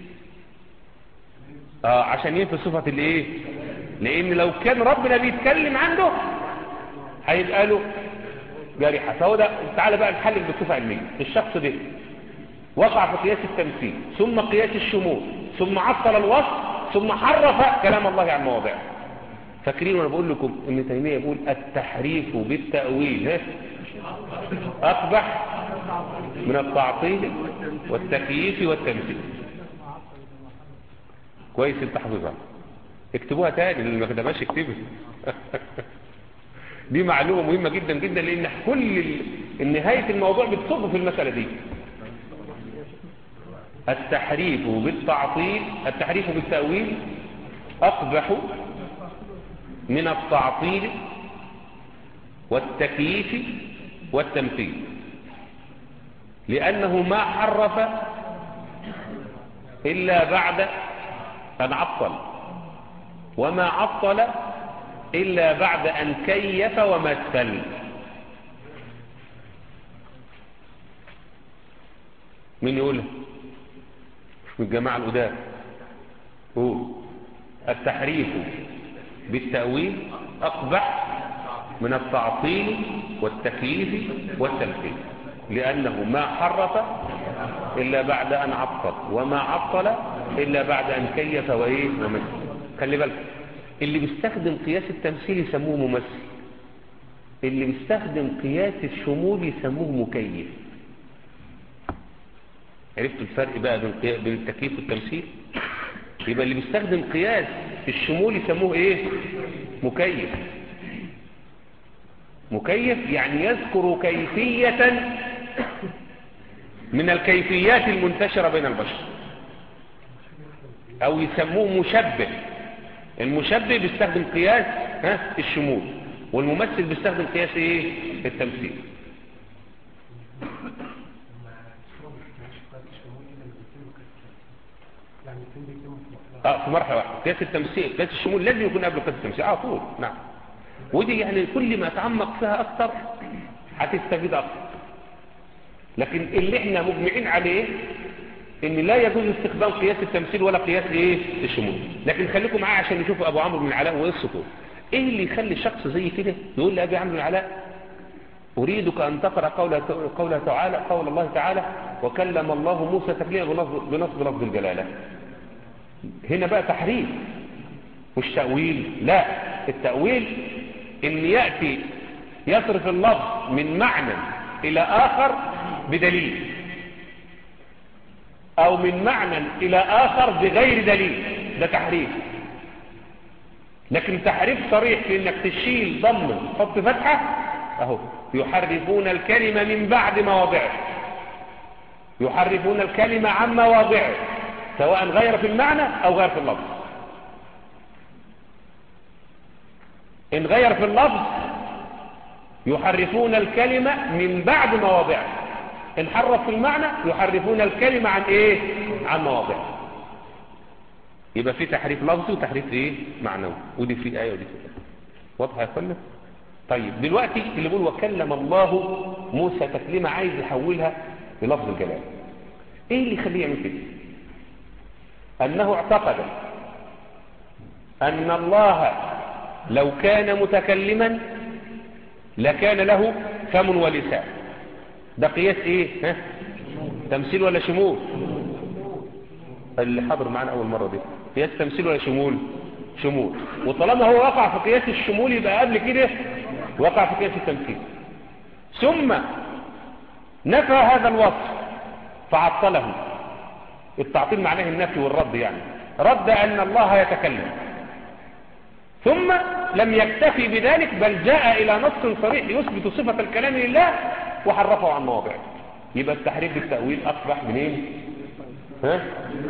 [SPEAKER 1] اه عشان ينفي صفة الايه؟ لان لو كان ربنا بيتكلم عنده هيبقى له جارحة. فهو ده. تعالى بقى نحلل بصفة علمية. الشخص ده وقع في قياس التمثيل ثم قياس الشمول ثم عطل الوصف ثم حرف كلام الله عن مواضعه. فاكرين وانا بقول لكم ابن تيمية يقول التحريف بالتأويل أقبح من التعطيل والتكييف والتمثيل. كويس انت حافظها، اكتبوها تاني اللي ما كتبهاش اكتبها. دي معلومة مهمة جدا جدا، لان كل نهاية الموضوع بتصب في المسألة دي. التحريف بالتعطيل، التحريف بالتأويل أقبح من التعطيل والتكييف والتمثيل، لأنه ما حرف إلا بعد أن عطل، وما عطل إلا بعد أن كيف ومثل. مين يقولها؟ من الجماعة الأداة. هو التحريف بالتأويل أقبح من التعطيل والتكييف والتمثيل، لأنه ما حرف إلا بعد أن عطل، وما عطل إلا بعد أن كيف وإيه ومثل. خلي بالك، اللي بيستخدم قياس التمثيل يسموه ممثل، اللي بيستخدم قياس الشمول يسموه مكيف. عرفتوا الفرق بقى بين بين التكييف والتمثيل؟ يبقى اللي بيستخدم قياس الشمول يسموه ايه؟ مكيف. مكيف يعني يذكر كيفية من الكيفيات المنتشرة بين البشر، او يسموه مشبه. المشبه بيستخدم قياس ها الشمول، والممثل بيستخدم قياس ايه؟ التمثيل. اه في مرحله واحده. قياس التمثيل قياس الشمول لازم يكون قبل قياس التمثيل على طول. نعم. ودي يعني كل ما تعمق فيها اكثر هتستفيد اكثر. لكن اللي احنا مجمعين عليه ان لا يجوز استخدام قياس التمثيل ولا قياس ايه الشمول. لكن خليكم معايا عشان نشوف ابو عمرو بن العلاء وقصته ايه اللي يخلي شخص زي كده يقول لابي عمرو بن العلاء اريدك ان تقرا قول قول تعالى قول الله تعالى وكلم الله موسى تكليما بنصب بنصب لفظ الجلاله. هنا بقى تحريف مش تأويل. لا، التأويل ان يأتي يصرف اللفظ من معنى الى اخر بدليل، او من معنى الى اخر بغير دليل، ده تحريف. لكن تحريف صريح في انك تشيل ضم تحط فتحة، اهو يحرفون الكلمة من بعد مواضعه، يحرفون الكلمة عن مواضعه سواء غير في المعنى او غير في اللفظ. ان غير في اللفظ يحرفون الكلمة من بعد مواضعه، ان حرف في المعنى يحرفون الكلمة عن ايه؟ عن مواضعه. يبقى في تحريف لفظي وتحريف ايه؟ معنوي. ودي في آية ودي في آية. واضحة يا فندم؟ طيب دلوقتي اللي بيقول وكلم الله موسى تكليما عايز يحولها للفظ الجلال. ايه اللي يخليه يعمل كده؟ انه اعتقد ان الله لو كان متكلما لكان له فم ولسان. ده قياس ايه؟ ها؟ تمثيل ولا شمول؟ اللي حضر معنا اول مرة دي قياس تمثيل ولا شمول؟ شمول. وطالما هو وقع في قياس الشمول يبقى قبل كده وقع في قياس التمثيل، ثم نفى هذا الوصف فعطله. التعطيل معناه النفي والرد، يعني رد ان الله يتكلم، ثم لم يكتفي بذلك بل جاء الى نص صريح يثبت صفة الكلام لله وحرفه عن مواضعه. يبقى التحريف بالتأويل اصبح منين؟ ها؟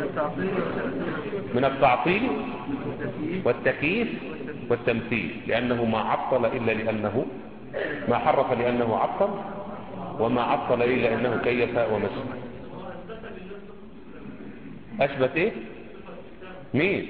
[SPEAKER 1] من التعطيل والتكييف والتمثيل، لأنه ما عطل إلا لأنه ما حرف لأنه عطل، وما عطل إيه لأنه كيف ومثل. أثبت إيه؟ مين؟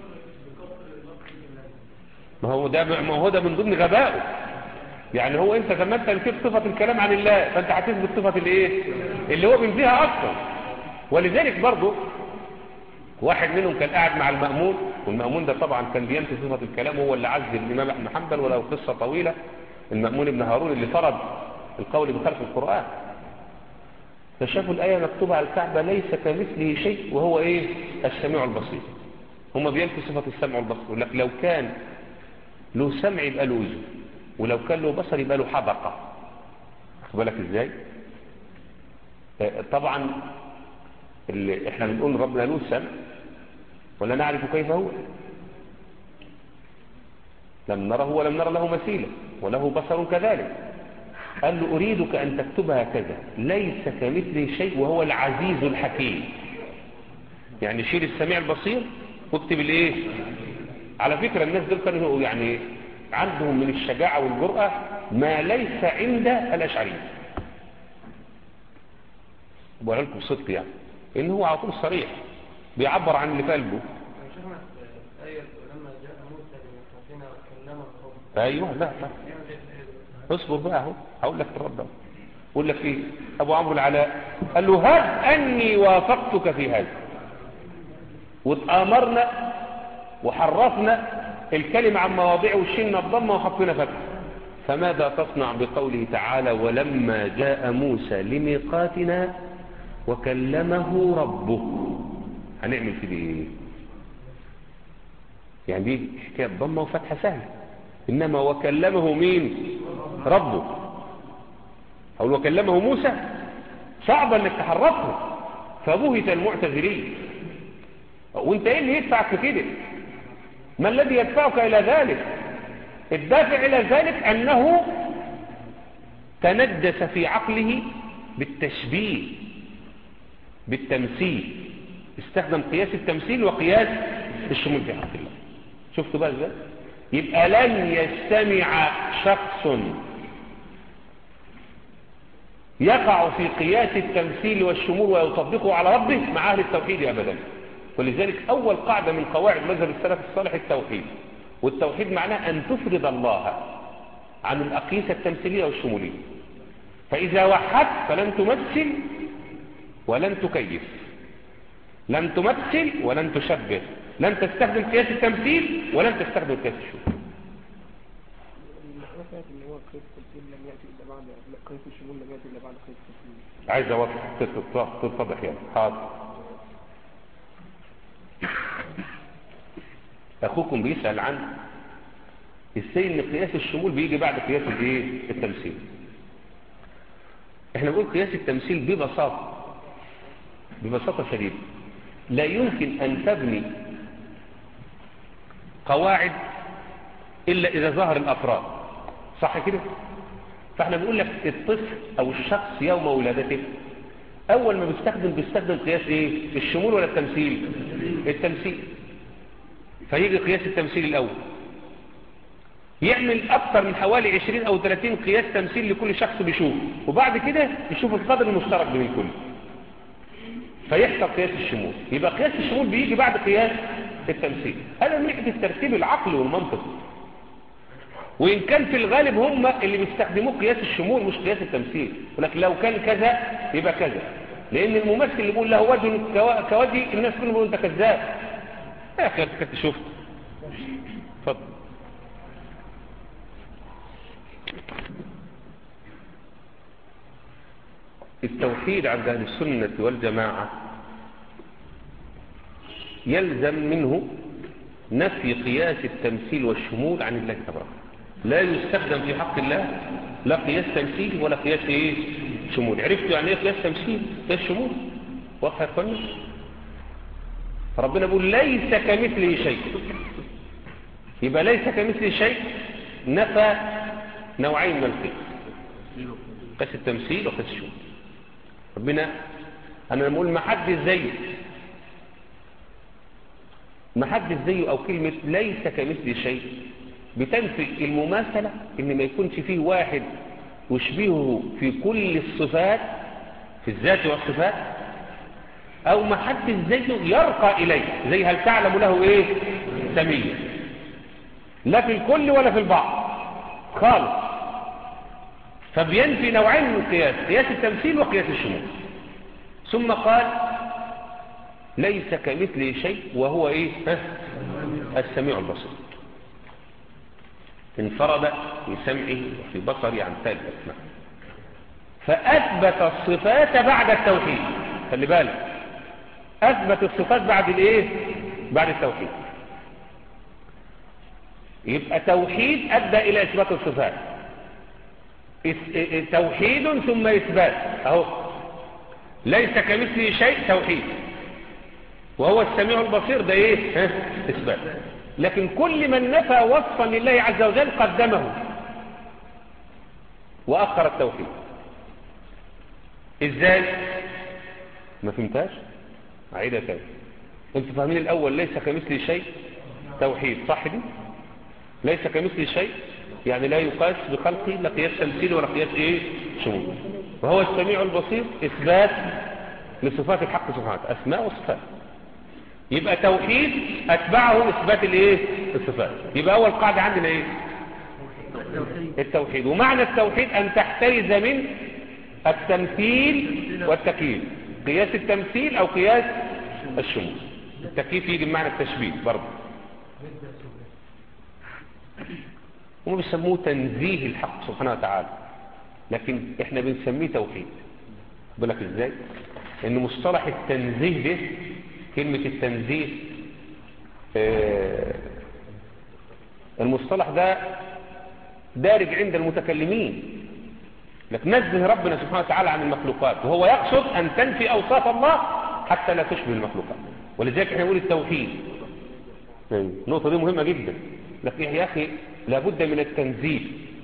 [SPEAKER 1] ما هو ده ما هو ده من ضمن غبائه. يعني هو انت لما انت نسيت صفه الكلام عن الله، فانت هتثبت صفه الايه اللي هو بينزيها اصلا. ولذلك برضه واحد منهم كان قاعد مع المأمون، والمأمون ده طبعا كان بينفي صفه الكلام، وهو اللي عزل الامام احمد بن حنبل، ولو قصه طويله. المأمون بن هارون اللي فرض القول بخلق القرآن، فشافوا الآية مكتوبة على الكعبة ليس كمثله شيء وهو ايه السميع البصير. هم بينفوا صفه السمع والبصر، يقول لك لو كان له سمع يبقى له وجه، ولو كان له بصر يبقى له حدقة. خد بالك ازاي؟ طبعا اللي احنا بنقول ربنا له سمع ولا نعرف كيف هو، لم نره ولم نر له مثيلا، وله بصر كذلك. قال له أريدك أن تكتبها كذا ليس كمثله شيء وهو العزيز الحكيم. يعني شيل السميع البصير واكتب الايه. على فكرة الناس دول كانوا يعني عندهم من الشجاعة والجرأة ما ليس عند الأشعرية. بقول لكم صدق يعني إن هو على طول صريح بيعبر عن اللي في قلبه. ايوه لا لا اصبر بقى اهو هقول لك الرد. اقول لك ايه؟ ابو عمرو العلاء قال له هب اني وافقتك في هذا، واتآمرنا وحرفنا الكلمة عن مواضيع وشلنا الضمة وحطينا فتح. فماذا تصنع بقوله تعالى ولما جاء موسى لميقاتنا وكلمه ربه؟ هنعمل في ايه؟ يعني دي حكاية ضمة وفتحة سهلة، إنما وكلمه مين؟ ربه. أو وكلمه موسى صعب أنك تحرفه، فبهت المعتذرين. وانت ايه اللي يدفعك في كده؟ ما الذي يدفعك إلى ذلك؟ الدافع إلى ذلك أنه تندس في عقله بالتشبيه بالتمثيل، استخدم قياس التمثيل وقياس الشمول في حق الله. شفتوا بقى ازاي؟ يبقى لن يستمع شخص يقع في قياس التمثيل والشمول ويطبقه على ربه مع أهل التوحيد أبدا. ولذلك أول قاعدة من قواعد مذهب السلف الصالح التوحيد، والتوحيد معناه أن تفرض الله عن الأقيسة التمثيلية والشمولية. فإذا وحدت فلن تمثل ولن تكيف، لن تمثل ولن تشبه، لن تستخدم قياس التمثيل ولن تستخدم قياس الشمول. عايز اوضح تتضح يعني. حاضر. اخوكم بيسأل عن ازاي ان قياس الشمول بيجي بعد قياس الايه التمثيل. احنا بنقول قياس التمثيل ببساطه ببساطه شديده لا يمكن ان تبني قواعد الا اذا ظهر الافراد، صح كده؟ فاحنا بنقول لك الطفل او الشخص يوم ولادته اول ما بيستخدم بيستخدم قياس ايه؟ الشمول ولا التمثيل؟ التمثيل. فيجي قياس التمثيل الاول، يعمل اكثر من حوالي عشرين او ثلاثين قياس تمثيل لكل شخص بيشوف، وبعد كده يشوف القدر المشترك بين الكل فيحصل قياس الشمول. يبقى قياس الشمول بيجي بعد قياس التمثيل. هذا من ناحيه الترتيب العقلي والمنطق، وإن كان في الغالب هم اللي بيستخدموه قياس الشمول مش قياس التمثيل. ولكن لو كان كذا يبقى كذا، لأن الممثل اللي بيقول له وجه كوجه الناس كلهم بيقولوا أنت كذاب. يا أخي أنت شفت. اتفضل. التوحيد عند أهل السنة والجماعة يلزم منه نفي قياس التمثيل والشمول عن الله تبارك. لا يستخدم في حق الله لا قياس تمثيل ولا قياس ايه شمول. عرفتوا يعني ايه قياس تمثيل قياس شمول؟ واضح يا اخوانا؟ ربنا بيقول ليس كمثله شيء، يبقى ليس كمثله شيء نفى نوعين من القياس، قياس التمثيل وقياس الشمول. ربنا انا لما اقول ما حد زيه ما حد زيه او كلمه ليس كمثله شيء بتنفي المماثلة، ان ما يكونش فيه واحد يشبهه في كل الصفات في الذات والصفات، او ما حدش زيه يرقى اليه، زي هل تعلم له ايه سميا، لا في الكل ولا في البعض خالص. فبينفي نوعين من القياس، قياس التمثيل وقياس الشمول. ثم قال ليس كمثله شيء وهو ايه ها؟ السميع البصير. انفرد في سمعه وفي بصره عن سائر الاسماء، فاثبت الصفات بعد التوحيد. خلي بالك، اثبت الصفات بعد الايه بعد التوحيد. يبقى توحيد ادى الى اثبات الصفات، توحيد ثم اثبات. اهو ليس كمثله شيء توحيد، وهو السميع البصير ده ايه ها؟ اثبات. لكن كل من نفى وصفا لله عز وجل قدمه واخر التوحيد. ازاي؟ ما فهمتاش؟ اعيدها تاني. انتوا فاهمين الاول ليس كمثله شيء توحيد صح دي؟ ليس كمثله شيء يعني لا يقاس بخلقه، لا قياس تمثيل ولا قياس ايه شمول. وهو السميع البصير اثبات لصفات الحق سبحانه وتعالى، اسماء وصفات. يبقى توحيد اتبعه اثبات الايه الصفات. يبقى اول قاعده عندنا ايه التوحيد. ومعنى التوحيد ان تحترز من التمثيل والتكييف، قياس التمثيل او قياس الشمول. التكييف يجي بمعنى التشبيه برضه، هم بيسموه تنزيه الحق سبحانه وتعالى، لكن احنا بنسميه توحيد. بالك ازاي؟ ان مصطلح التنزيه ده، كلمة التنزيه آه المصطلح ده دارج عند المتكلمين، لكن نزه ربنا سبحانه وتعالى عن المخلوقات، وهو يقصد ان تنفي اوصاف الله حتى لا تشبه المخلوقات. ولذلك احنا نقول التوحيد. النقطة دي مهمة جدا. لكن يا اخي لابد من التنزيه،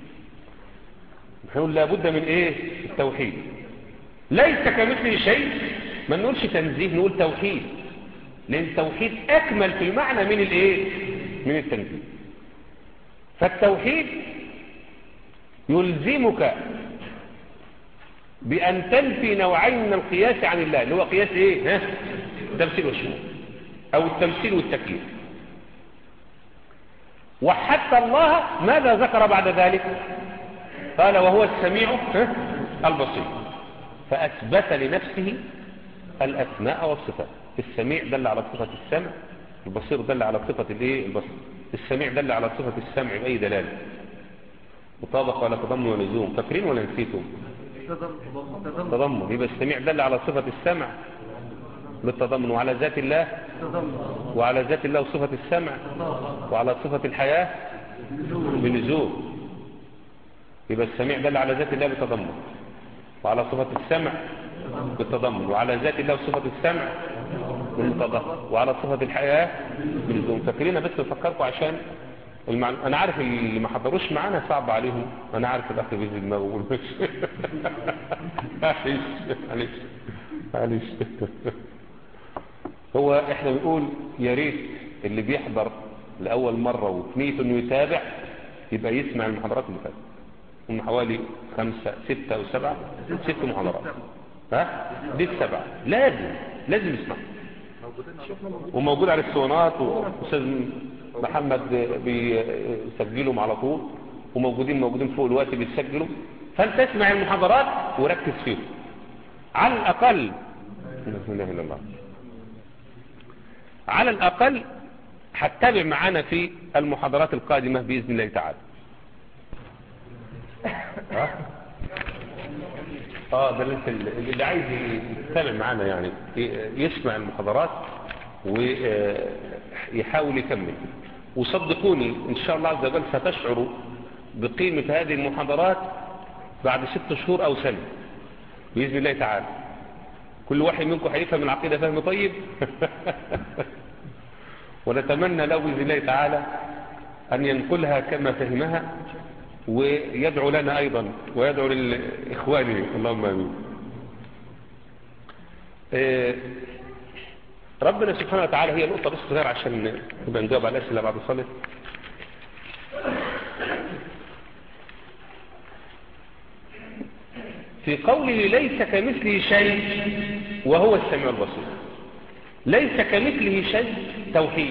[SPEAKER 1] نقول لابد من ايه التوحيد. ليس كمثله شيء ما نقولش تنزيه، نقول توحيد، لان التوحيد اكمل في المعنى من الايه من التنزيه. فالتوحيد يلزمك بان تنفي نوعين من القياس عن الله، اللي هو قياس ايه ها التمثيل والشمول او التمثيل والتكييف. وحتى الله ماذا ذكر بعد ذلك؟ قال وهو السميع البصير، فأثبت لنفسه الأسماء والصفات. السميع دل على صفة السمع، البصير دل على صفة الايه البصر. السميع دل على صفة السمع بأي دلالة؟ مطابقة ولا تضمن ولا لزوم؟ فاكرين ولا نسيتم؟ تضمن. يبقى السميع دل على صفة السمع بالتضمن، وعلى ذات الله وعلى ذات الله وصفة السمع وعلى صفة الحياة باللزوم. يبقى السميع دل على ذات الله بالتضمن، وعلى صفة السمع بالتضمن، وعلى ذات الله وصفة السمع بالمطابقة، وعلى صفة الحياة باللزوم. فاكرين بس بفكركم عشان المعنى. انا عارف اللي ما حضروش معانا صعب عليهم، انا عارف الاخ بيزي دماغه ويقول مش معلش معلش معلش. هو احنا بنقول يا ريت اللي بيحضر لاول مره وفنيته انه يتابع يبقى يسمع المحاضرات اللي فاتت، هم حوالي خمسة ستة وسبعة ست محاضرات. ها دي السبعة لازم لازم يسمع، وموجود على الاسطوانات، واستاذ محمد بيسجلهم على طول، وموجودين موجودين فوق الوقت بيسجلوا. فانت اسمع المحاضرات وركز فيهم على الاقل. بسم الله الرحمن الرحيم. على الأقل هتتابع معنا في المحاضرات القادمة بإذن الله تعالى. اه ده اللي عايز يتابع معنا يعني يسمع المحاضرات ويحاول يكمل. وصدقوني إن شاء الله عز وجل ستشعروا بقيمة هذه المحاضرات بعد ست شهور أو سنة بإذن الله تعالى. كل واحد منكم هيفهم العقيدة فهم طيب ونتمنى له بإذن الله تعالى أن ينقلها كما فهمها، ويدعو لنا أيضا ويدعو لإخوانه. اللهم آمين. ربنا سبحانه وتعالى، هي نقطة بس صغيرة عشان نبقى نجاوب على الأسئلة بعد الصلاة. في قوله ليس كمثله شيء وهو السميع البصير. ليس كمثله شيء توحيد،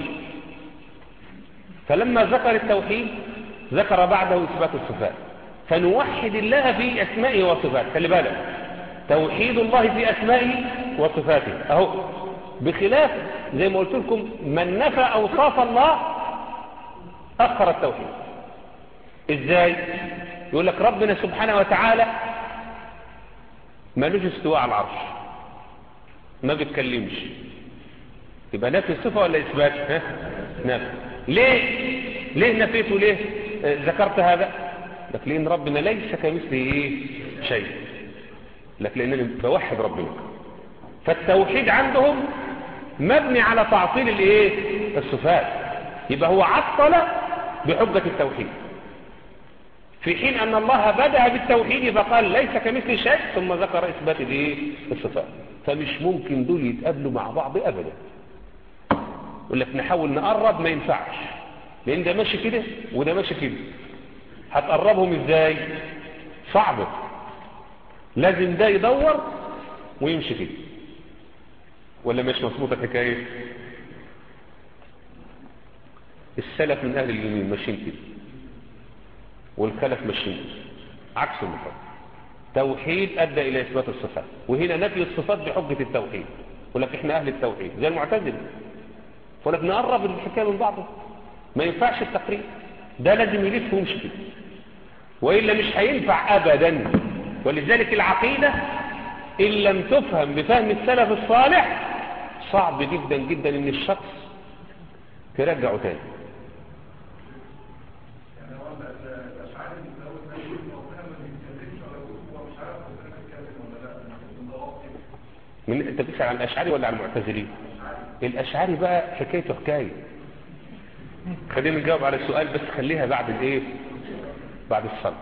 [SPEAKER 1] فلما ذكر التوحيد ذكر بعده إثبات الصفات، فنوحد الله في أسمائه وصفاته. خلي بالك، توحيد الله في أسمائه وصفاته أهو، بخلاف زي ما قلت لكم من نفى أوصاف الله أخر التوحيد. إزاي؟ يقول لك ربنا سبحانه وتعالى مالوش استواء على العرش، ما بيتكلمش، يبقى نفي صفة ولا إثبات؟ ها؟ نفي. ليه؟ ليه نفيته؟ ليه آه ذكرت هذا؟ لك لأن ربنا ليس كمثله إيه؟ شيء. لك لأنني بوحد ربنا، فالتوحيد عندهم مبني على تعطيل الإيه؟ الصفات، يبقى هو عطل بحجة التوحيد، في حين أن الله بدأ بالتوحيد فقال ليس كمثل شيء ثم ذكر إثبات الإيه؟ الصفات. فمش ممكن دول يتقابلوا مع بعض أبدا. يقول لك نحاول نقرب، ما ينفعش، لأن ده ماشي كده وده ماشي كده، هتقربهم إزاي؟ صعبة. لازم ده يدور ويمشي كده، ولا مش مظبوطة الحكاية؟ السلف من أهل اليمين ماشيين كده، والخلف ماشيين عكس المفروض. توحيد أدى إلى إثبات الصفات، وهنا نفي الصفات بحجة التوحيد. يقول لك إحنا أهل التوحيد زي المعتزلة، يقول لك نقرب الحكاية من بعضه، ما ينفعش التقريب، ده لازم يلف ويمشي كده، وإلا مش هينفع أبدا. ولذلك العقيدة إن لم تفهم بفهم السلف الصالح صعب جدا جدا إن الشخص ترجعه تاني. من انت بتسأل عن الاشعري ولا عن المعتزلين؟ الاشعري بقى حكايته حكايه. خلينا نجاوب على السؤال بس خليها بعد الايه؟ بعد الصلاه.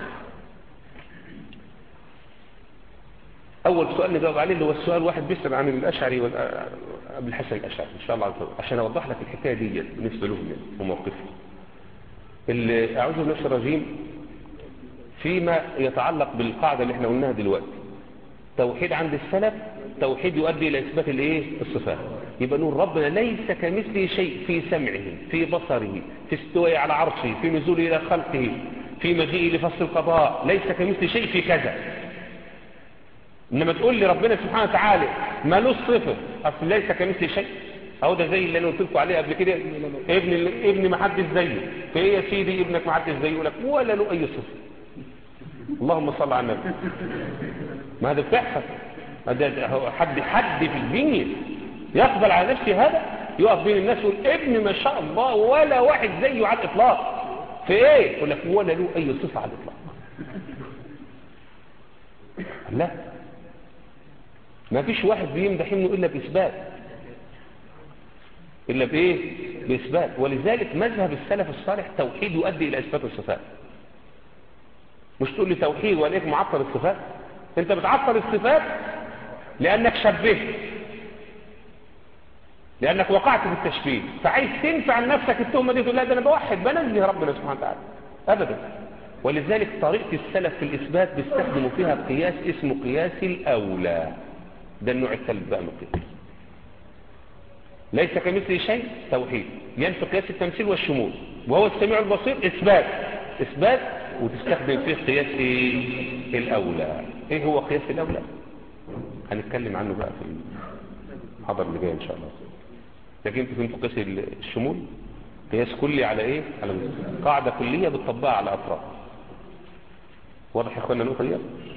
[SPEAKER 1] اول سؤال نجاوب عليه اللي هو السؤال واحد بيسأل عن الاشعري وابن الحسن الاشعري ان شاء الله عز وجل، عشان اوضح لك الحكايه دي بالنسبه لهم وموقفهم. اللي اعوذ بالله من الرجيم فيما يتعلق بالقاعده اللي احنا قلناها دلوقتي، توحيد عند السلف توحيد يؤدي الى اثبات الايه؟ الصفات. يبقى نقول ربنا ليس كمثله شيء في سمعه، في بصره، في استوائه على عرشه، في نزوله الى خلقه، في مجيئه لفصل القضاء، ليس كمثله شيء في كذا. انما تقول لي ربنا سبحانه وتعالى مالوش صفه، اصل ليس كمثله شيء، اهو ده زي اللي انا قلت لكم عليه قبل كده، ابن ابن ما حدش زيه، في ايه يا سيدي ابنك ما حدش زيه؟ يقول لك ولا له اي صفه. اللهم صل على النبي. ما هذا بتحصل، حد حد في الدنيا يقبل على نفسه هذا؟ يقف بين الناس يقول ابن ما شاء الله ولا واحد زيه على الاطلاق، في ايه؟ يقول لك ولا له اي صفه على الاطلاق. لا، ما فيش واحد بيمدح ابنه الا باثبات، الا بايه؟ باثبات. ولذلك مذهب السلف الصالح توحيد يؤدي الى اثبات الصفات. مش تقول لي توحيد وليك معطل الصفات، انت بتعطل الصفات لانك شبهت، لانك وقعت في التشبيه، فعايز تنفع لنفسك التهمه دي، تقول لا ده انا بوحد بنزه ربنا سبحانه وتعالى. ابدا. ولذلك طريقه السلف في الاثبات بيستخدموا فيها قياس اسمه قياس الاولى، ده النوع الثالث بقى من القياس. ليس كمثله شيء توحيد ينفي قياس التمثيل والشمول، وهو السميع البصير اثبات اثبات وتستخدم فيه قياس ايه؟ الاولى. ايه هو قياس الاولى؟ هنتكلم عنه بقى في المحاضره اللي جايه ان شاء الله. لكن انتوا فهمتوا قياس الشمول؟ قياس كلي على ايه؟ على قاعده كليه بتطبقها على اطراف. واضح يا اخوانا النقطه دي؟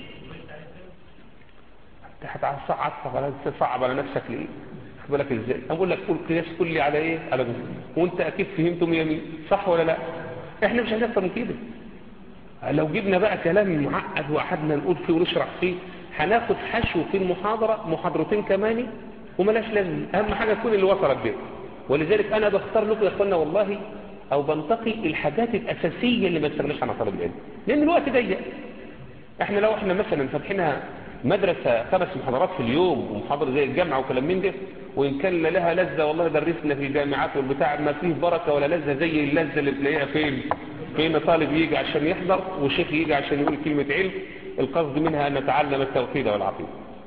[SPEAKER 1] هتصعب على تصعب على نفسك ليه؟ خد بالك ازاي؟ اقول لك قول قياس كلي على ايه؟ على جزء، وانت اكيد فهمتم يمين، صح ولا لا؟ احنا مش هنفهم من كده. لو جبنا بقى كلام معقد وقعدنا نقول فيه ونشرح فيه هناخد حشو في المحاضره محاضرتين كمان وملاش لازم. اهم حاجه تكون اللي وصلك بيه. ولذلك انا بختار لكم يا اخوانا والله او بنتقي الحاجات الاساسيه اللي ما تستغناش عنها طالب العلم، لان الوقت ضيق. احنا لو احنا مثلا فاتحينها مدرسه خمس محاضرات في اليوم ومحاضره زي الجامعه وكلام من ده، وان كان لها لذه والله درسنا في الجامعات والبتاع ما فيه بركه ولا لذه زي اللذه اللي بتلاقيها فين؟ فين طالب يجي عشان يحضر وشيخ يجي عشان يقول كلمه علم، القصد منها أن نتعلم التوحيد والعقيدة.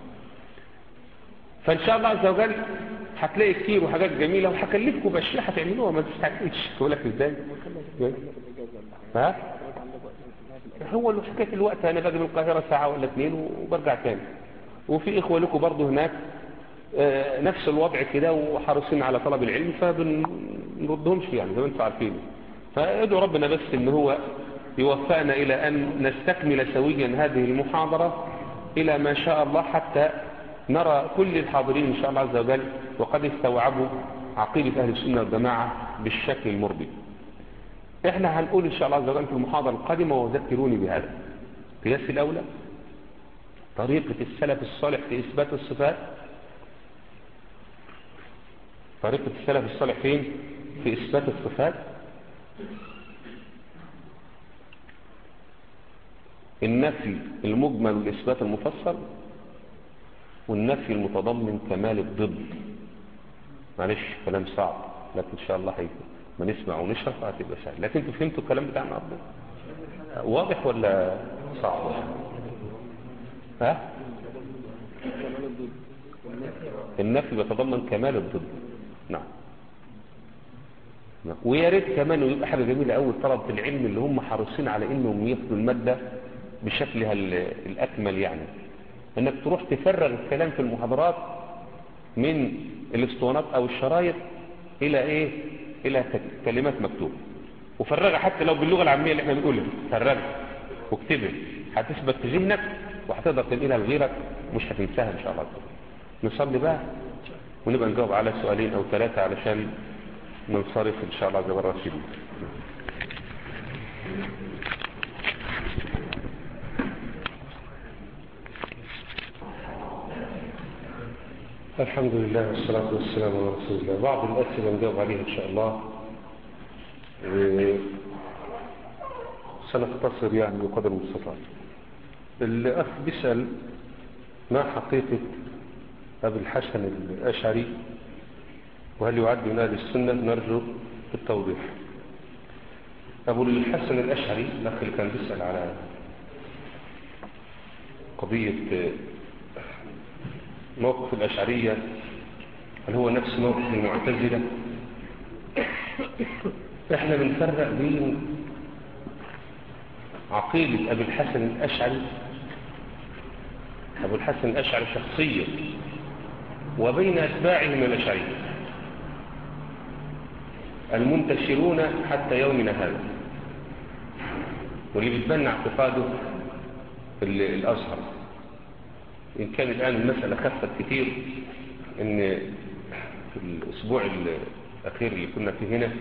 [SPEAKER 1] فإن شاء الله عز وجل هتلاقي كتير وحاجات جميلة، وهكلفكم بأشياء هتعملوها ما تستعجلش. تقول لك ازاي؟ ها؟ هو اللي حكاية الوقت، أنا باجي من القاهرة ساعة ولا اثنين وبرجع تاني، وفي إخوة لكم برضه هناك آه نفس الوضع كده وحريصين على طلب العلم، فبنردهمش يعني زي ما انتم عارفين. فادعوا ربنا بس إن هو يوفقنا إلى أن نستكمل سويا هذه المحاضرة إلى ما شاء الله، حتى نرى كل الحاضرين إن شاء الله عز وجل وقد استوعبوا عقيدة أهل السنة والجماعة بالشكل المرضي. احنا هنقول إن شاء الله عز وجل في المحاضرة القادمة، وذكروني بهذا: قياس الأولى، طريقة السلف الصالح في إثبات الصفات. طريقة السلف الصالح فين؟ في إثبات الصفات. النفي المجمل والإثبات المفصل، والنفي المتضمن كمال الضد. معلش كلام صعب، لكن إن شاء الله هيكون ما نسمع ونشرح هتبقى سهل. لكن انتوا فهمتوا الكلام بتاعنا النهارده؟ واضح ولا صعب؟ ها؟ النفي بيتضمن كمال الضد. نعم. نعم. ويا ريت كمان يبقى حاجه جميله قوي طلبه العلم اللي هم حريصين على انهم ياخدوا الماده بشكلها الاكمل، يعني انك تروح تفرغ الكلام في المحاضرات من الاسطوانات او الشرايط الى ايه؟ الى كلمات مكتوبه، وفرغها حتى لو باللغه العاميه اللي احنا بنقولها، فرغها واكتبها، هتثبت في ذهنك وهتقدر تنقلها لغيرك، مش هتنساها ان شاء الله. نصلي بقى ونبقى نجاوب على سؤالين او ثلاثه علشان ننصرف ان شاء الله عز وجل راشدين. الحمد لله والصلاة والسلام على رسول الله. بعض الأسئلة نجاوب عليها إن شاء الله، سنختصر يعني بقدر المستطاع. الأخ بيسأل: ما حقيقة أبي الحسن الأشعري، وهل يعد من أهل السنة؟ نرجو التوضيح. أبو الحسن الأشعري الأخ اللي كان بيسأل على قضية موقف الأشعرية، هل هو نفس موقف المعتزلة؟ احنا بنفرق بين عقيدة أبي الحسن الأشعري، أبو الحسن الأشعري شخصيا، وبين أتباعه من الأشعرية المنتشرون حتى يومنا هذا، واللي بيتبنى اعتقاده في الأزهر. إن كان الآن المسألة خفت كتير، إن في الأسبوع الأخير اللي كنا فيه هنا،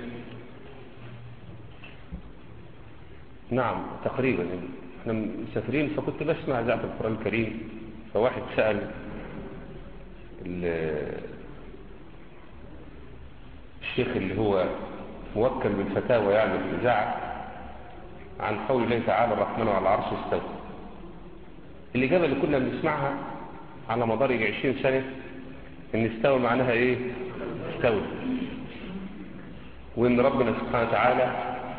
[SPEAKER 1] نعم تقريبا احنا مسافرين، فكنت بسمع إذاعة القرآن الكريم، فواحد سأل الشيخ اللي هو موكل بالفتاوى يعني في الإذاعة عن قول الله تعالى: الرحمن على العرش استوى. الإجابة اللي كنا بنسمعها على مدار عشرين سنة إن استوى معناها إيه؟ استوى، وإن ربنا سبحانه وتعالى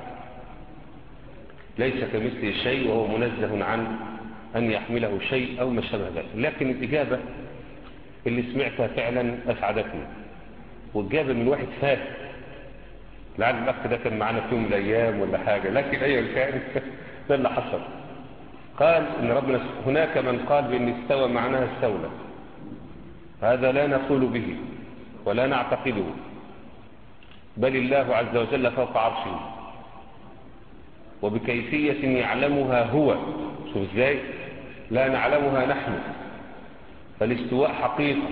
[SPEAKER 1] ليس كمثله شيء وهو منزه عن أن يحمله شيء أو ما شابه ذلك. لكن الإجابة اللي سمعتها فعلا أسعدتني، والإجابة من واحد فاهم، لعل الأخ ده كان معنا في يوم من الأيام ولا حاجة، لكن أيا كان ده اللي حصل. قال إن ربنا هناك من قال بأن استوى معناها استولى، هذا لا نقول به ولا نعتقده، بل الله عز وجل فوق عرشه وبكيفية يعلمها هو. شوف ازاي؟ لا نعلمها نحن، فالاستواء حقيقة.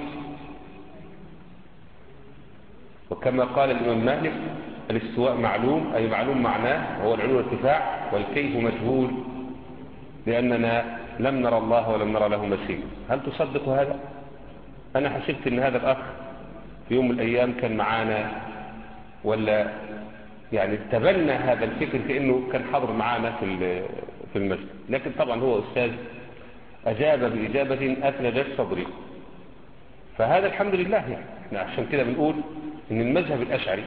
[SPEAKER 1] وكما قال الإمام مالك: الاستواء معلوم، أي معلوم معناه وهو العلو والارتفاع، والكيف مجهول لأننا لم نرى الله ولم نرى له مثيل. هل تصدق هذا؟ أنا حسبت أن هذا الأخ في يوم من الأيام كان معانا، ولا يعني تبنى هذا الفكر كأنه كان حاضر معانا في في المسجد، لكن طبعا هو أستاذ أجاب بإجابة أثلجت صدري. فهذا الحمد لله يعني. عشان كده بنقول إن المذهب الأشعري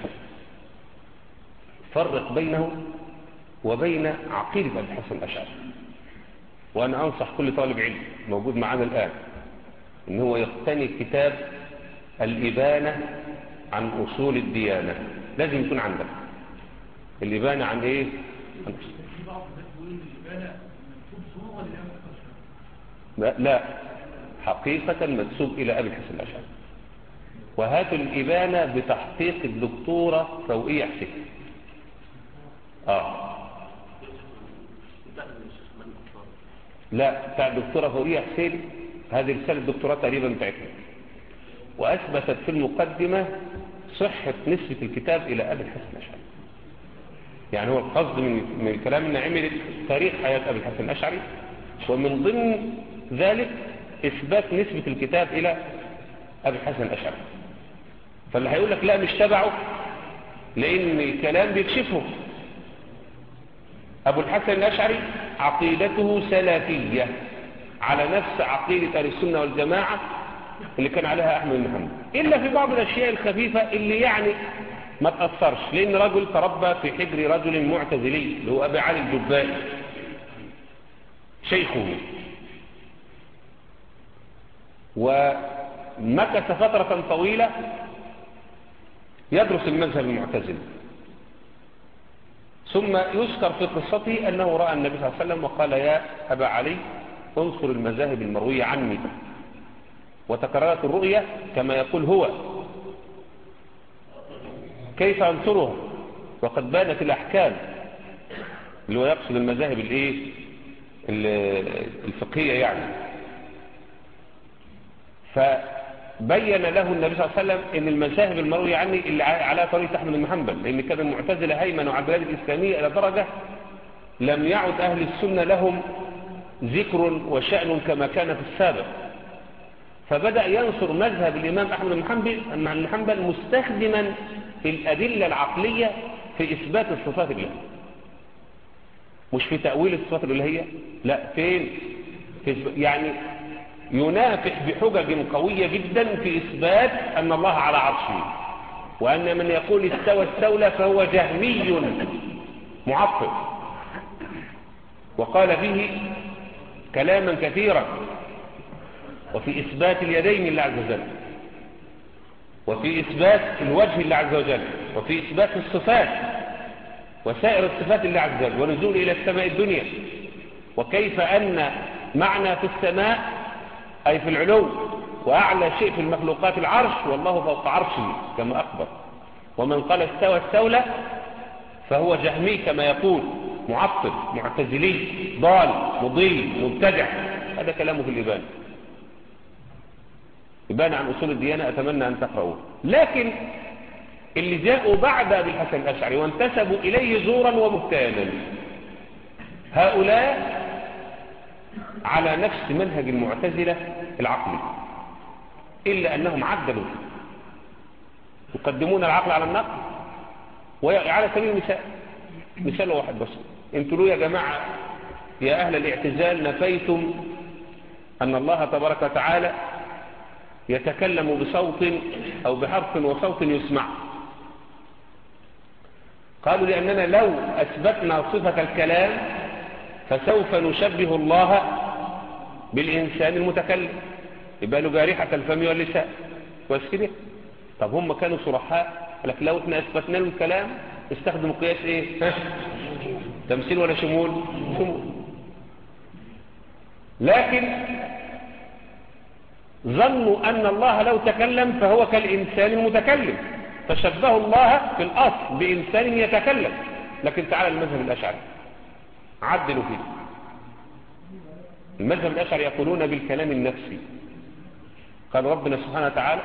[SPEAKER 1] فرق بينه وبين عقيدة أبي الحسن الأشعري. وأنا أنصح كل طالب علم موجود معنا الآن إن هو يقتني كتاب الإبانة عن أصول الديانة. لازم يكون عندك الإبانة عن إيه؟ عن لا, لا حقيقة منسوب إلى أبي الحسن الأشعري. وهاتوا الإبانة بتحقيق الدكتورة فوقية حسين. آه لا بتاع الدكتورة فوقية حسين، هذه رسالة الدكتوراه تقريبا بتاعتنا، وأثبتت في المقدمة صحة نسبة الكتاب إلى أبي الحسن الأشعري. يعني هو القصد من, من الكلام إن عملت تاريخ حياة أبي الحسن الأشعري، ومن ضمن ذلك إثبات نسبة الكتاب إلى أبي الحسن الأشعري. فاللي هيقول لك لا مش تبعه لأن الكلام بيكشفه. أبو الحسن الأشعري عقيدته سلفية على نفس عقيدة أهل السنة والجماعة اللي كان عليها أحمد بن حنبل، إلا في بعض الأشياء الخفيفة اللي يعني ما تأثرش، لأن رجل تربى في حجر رجل معتزلي اللي هو أبي علي الجبائي شيخه، ومكث فترة طويلة يدرس المذهب المعتزلي. ثم يذكر في قصته أنه رأى النبي صلى الله عليه وسلم وقال يا أبا علي انصر المذاهب المروية عني، وتكررت الرؤية كما يقول هو. كيف أنصرها وقد بانت الأحكام؟ اللي هو يقصد المذاهب الايه الفقهية يعني. فبين له النبي صلى الله عليه وسلم ان المذاهب المروية عني اللي على طريقة أحمد بن حنبل، لأن كان المعتزلة هيمنوا على البلاد الإسلامية إلى درجة لم يعد أهل السنة لهم ذكر وشأن كما كان في السابق. فبدأ ينصر مذهب الإمام أحمد بن حنبل مستخدما الأدلة العقلية في إثبات الصفات الإلهية، مش في تأويل الصفات الإلهية، لا فين في يعني ينافح بحجج قوية جدا في إثبات أن الله على عرشه، وأن من يقول استوى استولى فهو جهمي معطل، وقال فيه كلاما كثيرا، وفي إثبات اليدين لله عز وجل، وفي إثبات الوجه لله عز وجل، وفي إثبات الصفات وسائر الصفات لله عز وجل، ونزول إلى السماء الدنيا، وكيف أن معنى في السماء أي في العلو، وأعلى شيء في المخلوقات العرش، والله فوق عرشه كما أخبر. ومن قال استوى استولى فهو جهمي كما يقول، معطل معتزلي ضال مضل مبتدع. هذا كلامه في الإبانة، إبانة عن أصول الديانة، أتمنى أن تقرأوه. لكن اللي جاءوا بعد أبي الحسن الأشعري وانتسبوا إليه زورا وبهتانا، هؤلاء على نفس منهج المعتزلة العقلي، إلا أنهم عدلوا يقدمون العقل على النقل. وعلى سبيل المثال مثال واحد بس، انتوا له يا جماعة يا أهل الاعتزال نفيتم أن الله تبارك وتعالى يتكلم بصوت أو بحرف وصوت يسمع. قالوا لأننا لو أثبتنا صفة الكلام فسوف نشبه الله بالإنسان المتكلم، يبقى له جارحة الفم واللسان واسكده. طب هم كانوا صرحاء، لك لو احنا أثبتنا له الكلام استخدموا قياس ايه؟ ها؟ تمثيل ولا شمول؟ شمول. لكن ظنوا أن الله لو تكلم فهو كالإنسان المتكلم، فشبهوا الله في الأصل بإنسان يتكلم. لكن تعالى المذهب الأشعري عدلوا فيه. المذهب الأشعري يقولون بالكلام النفسي. قال ربنا سبحانه وتعالى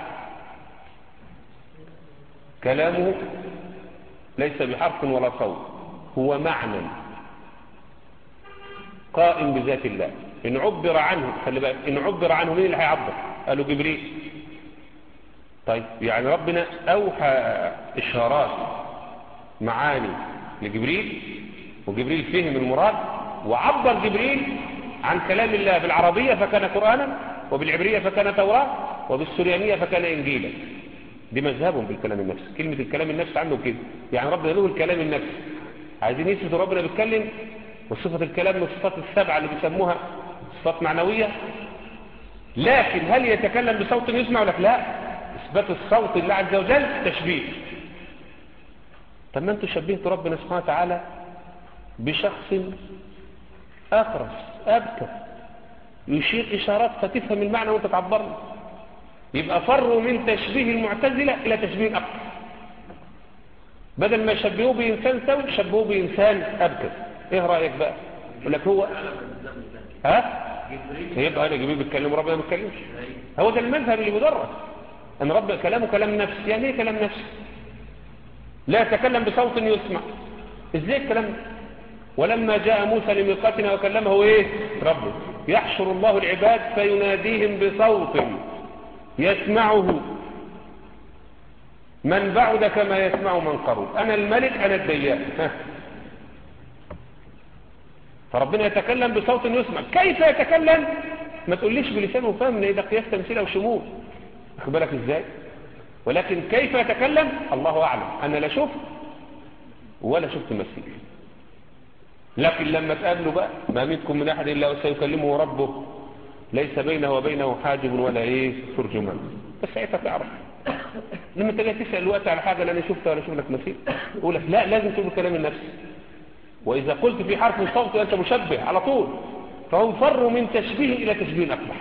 [SPEAKER 1] كلامه ليس بحرف ولا صوت، هو معنى قائم بذات الله. إن عبر عنه، خلي بالك، إن عبر عنه مين اللي هيعبر؟ قالوا جبريل. طيب يعني ربنا أوحى إشارات معاني لجبريل، وجبريل فهم المراد وعبر جبريل عن كلام الله بالعربية فكان قرآنا، وبالعبرية فكان توراة، وبالسريانية فكان إنجيلا. دي مذهبهم بالكلام النفسي. كلمة الكلام النفسي عنده كده، يعني ربنا له الكلام النفسي. عايزين يثبتوا ربنا بيتكلم، وصفة الكلام من الصفات السبعة اللي بيسموها
[SPEAKER 3] صفات معنوية، لكن هل يتكلم بصوت يسمع لك؟ لا، إثبات الصوت لله عز وجل تشبيه. طب ما انتوا شبهتوا ربنا سبحانه وتعالى بشخص أخرس أبكر يشير إشارات فتفهم المعنى وانت تعبرنا. يبقى فروا من تشبيه المعتزلة إلى تشبيه أكثر، بدل ما يشبهوه بإنسان سوي شبهوه بإنسان أبكر. إيه رأيك بقى؟ يقول لك هو ها؟ يبقى أنا جبريل بيتكلم وربنا ما بيتكلمش. هو ده المذهب اللي بيدرس، أن رب كلامه كلام نفس. يعني إيه كلام نفس؟ لا يتكلم بصوت يسمع. إزاي الكلام ده؟ ولما جاء موسى لميقاتنا وكلمه إيه؟ ربه. يحشر الله العباد فيناديهم بصوت يسمعه من بعد كما يسمع من قرب. أنا الملك أنا الديان. فربنا يتكلم بصوت يسمع. كيف يتكلم؟ ما تقوليش بلسانه فهم، ان ده قياس تمثيل او شمول، واخد بالك ازاي؟ ولكن كيف يتكلم الله اعلم. انا لا شفت ولا شفت مثيل، لكن لما تقابله بقى ما منكم من احد الا وسيكلمه ربه ليس بينه وبينه حاجب ولا ايه ترجمان. بس ساعتها تعرف. لما تجي تسال الوقت على حاجه لا انا شفتها ولا شفت لك مثيل، يقول لك لا لازم تقول كلام النفس. وإذا قلت في حرف من صوت أنت مشبه على طول. فهم فروا من تشبيه إلى تشبيه أكبر.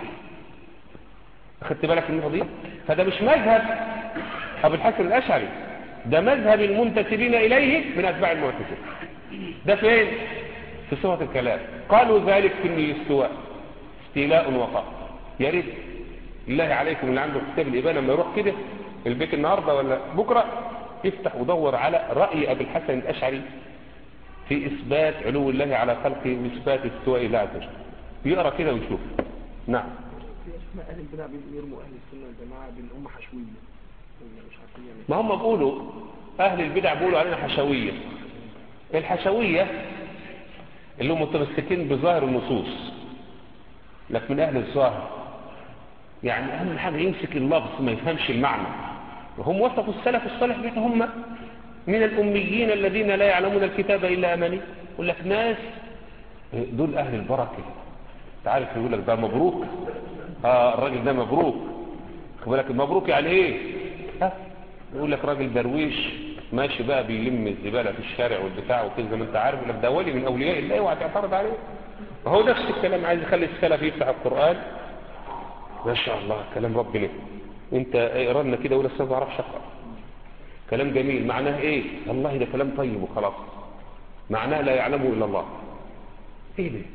[SPEAKER 3] أخذت بالك من القضية؟ فده مش مذهب أبو الحسن الأشعري، ده مذهب المنتسبين إليه من أتباع المعتزلة. ده فين؟ في صفة الكلام. قالوا ذلك في الاستواء استيلاء وقع. يا ريت الله عليكم اللي عنده كتاب الإبانة لما يروح كده البيت النهاردة ولا بكرة يفتح ودور على رأي أبو الحسن الأشعري في إثبات علو الله على خلقه وإثبات استواء الله عز وجل. يقرأ كده ويشوف. نعم.
[SPEAKER 2] في اسماء أهل البدع بيرموا أهل السنة والجماعة بالأمة حشوية. مش عارفين يعني.
[SPEAKER 3] ما هم بيقولوا أهل البدع بيقولوا علينا حشوية. الحشوية اللي هم متمسكين بظاهر النصوص، لكن من أهل الظاهر يعني أهم حاجة يمسك اللفظ ما يفهمش المعنى. وهم وصفوا السلف الصالح بهم من الأميين الذين لا يعلمون الكتاب إلا أماني. يقول لك ناس دول أهل البركة. تعرف يقول لك ده مبروك، آه الراجل ده مبروك. يقول لك مبروك يعني إيه؟ ها يقول لك راجل درويش ماشي بقى بيلم الزبالة في الشارع والبتاع وكذا زي ما أنت عارف. يقول لك ده ولي من أولياء الله وهتعترض عليه. وهو نفس الكلام عايز يخلي السلف يفتح القرآن ما شاء الله كلام ربنا. أنت اقرا لنا كده ولا ما بعرفش أقرأ. كلام جميل معناه ايه؟ والله ده كلام طيب وخلاص. معناه لا يعلمه الا الله. ايه ده؟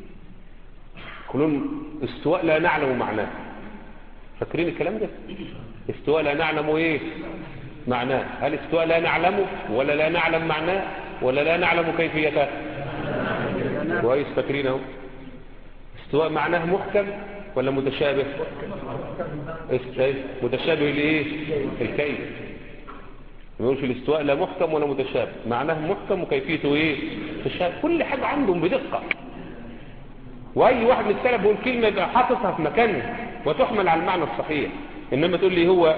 [SPEAKER 3] كلهم استواء لا نعلم معناه. فاكرين الكلام ده؟ استواء لا نعلم ايه معناه. هل استواء لا نعلمه ولا لا نعلم معناه ولا لا نعلم كيفيته؟ كويس فاكرين اهو. استواء معناه محكم ولا متشابه؟ متشابه لايه؟ الكيف. يقول في الاستواء لا محكم ولا متشابه، معناه محكم وكيفيته ايه؟ تشابه. كل حاجه عندهم بدقه. واي واحد من السلف بيقول كلمه يبقى حاططها في مكانها وتحمل على المعنى الصحيح. انما تقول لي هو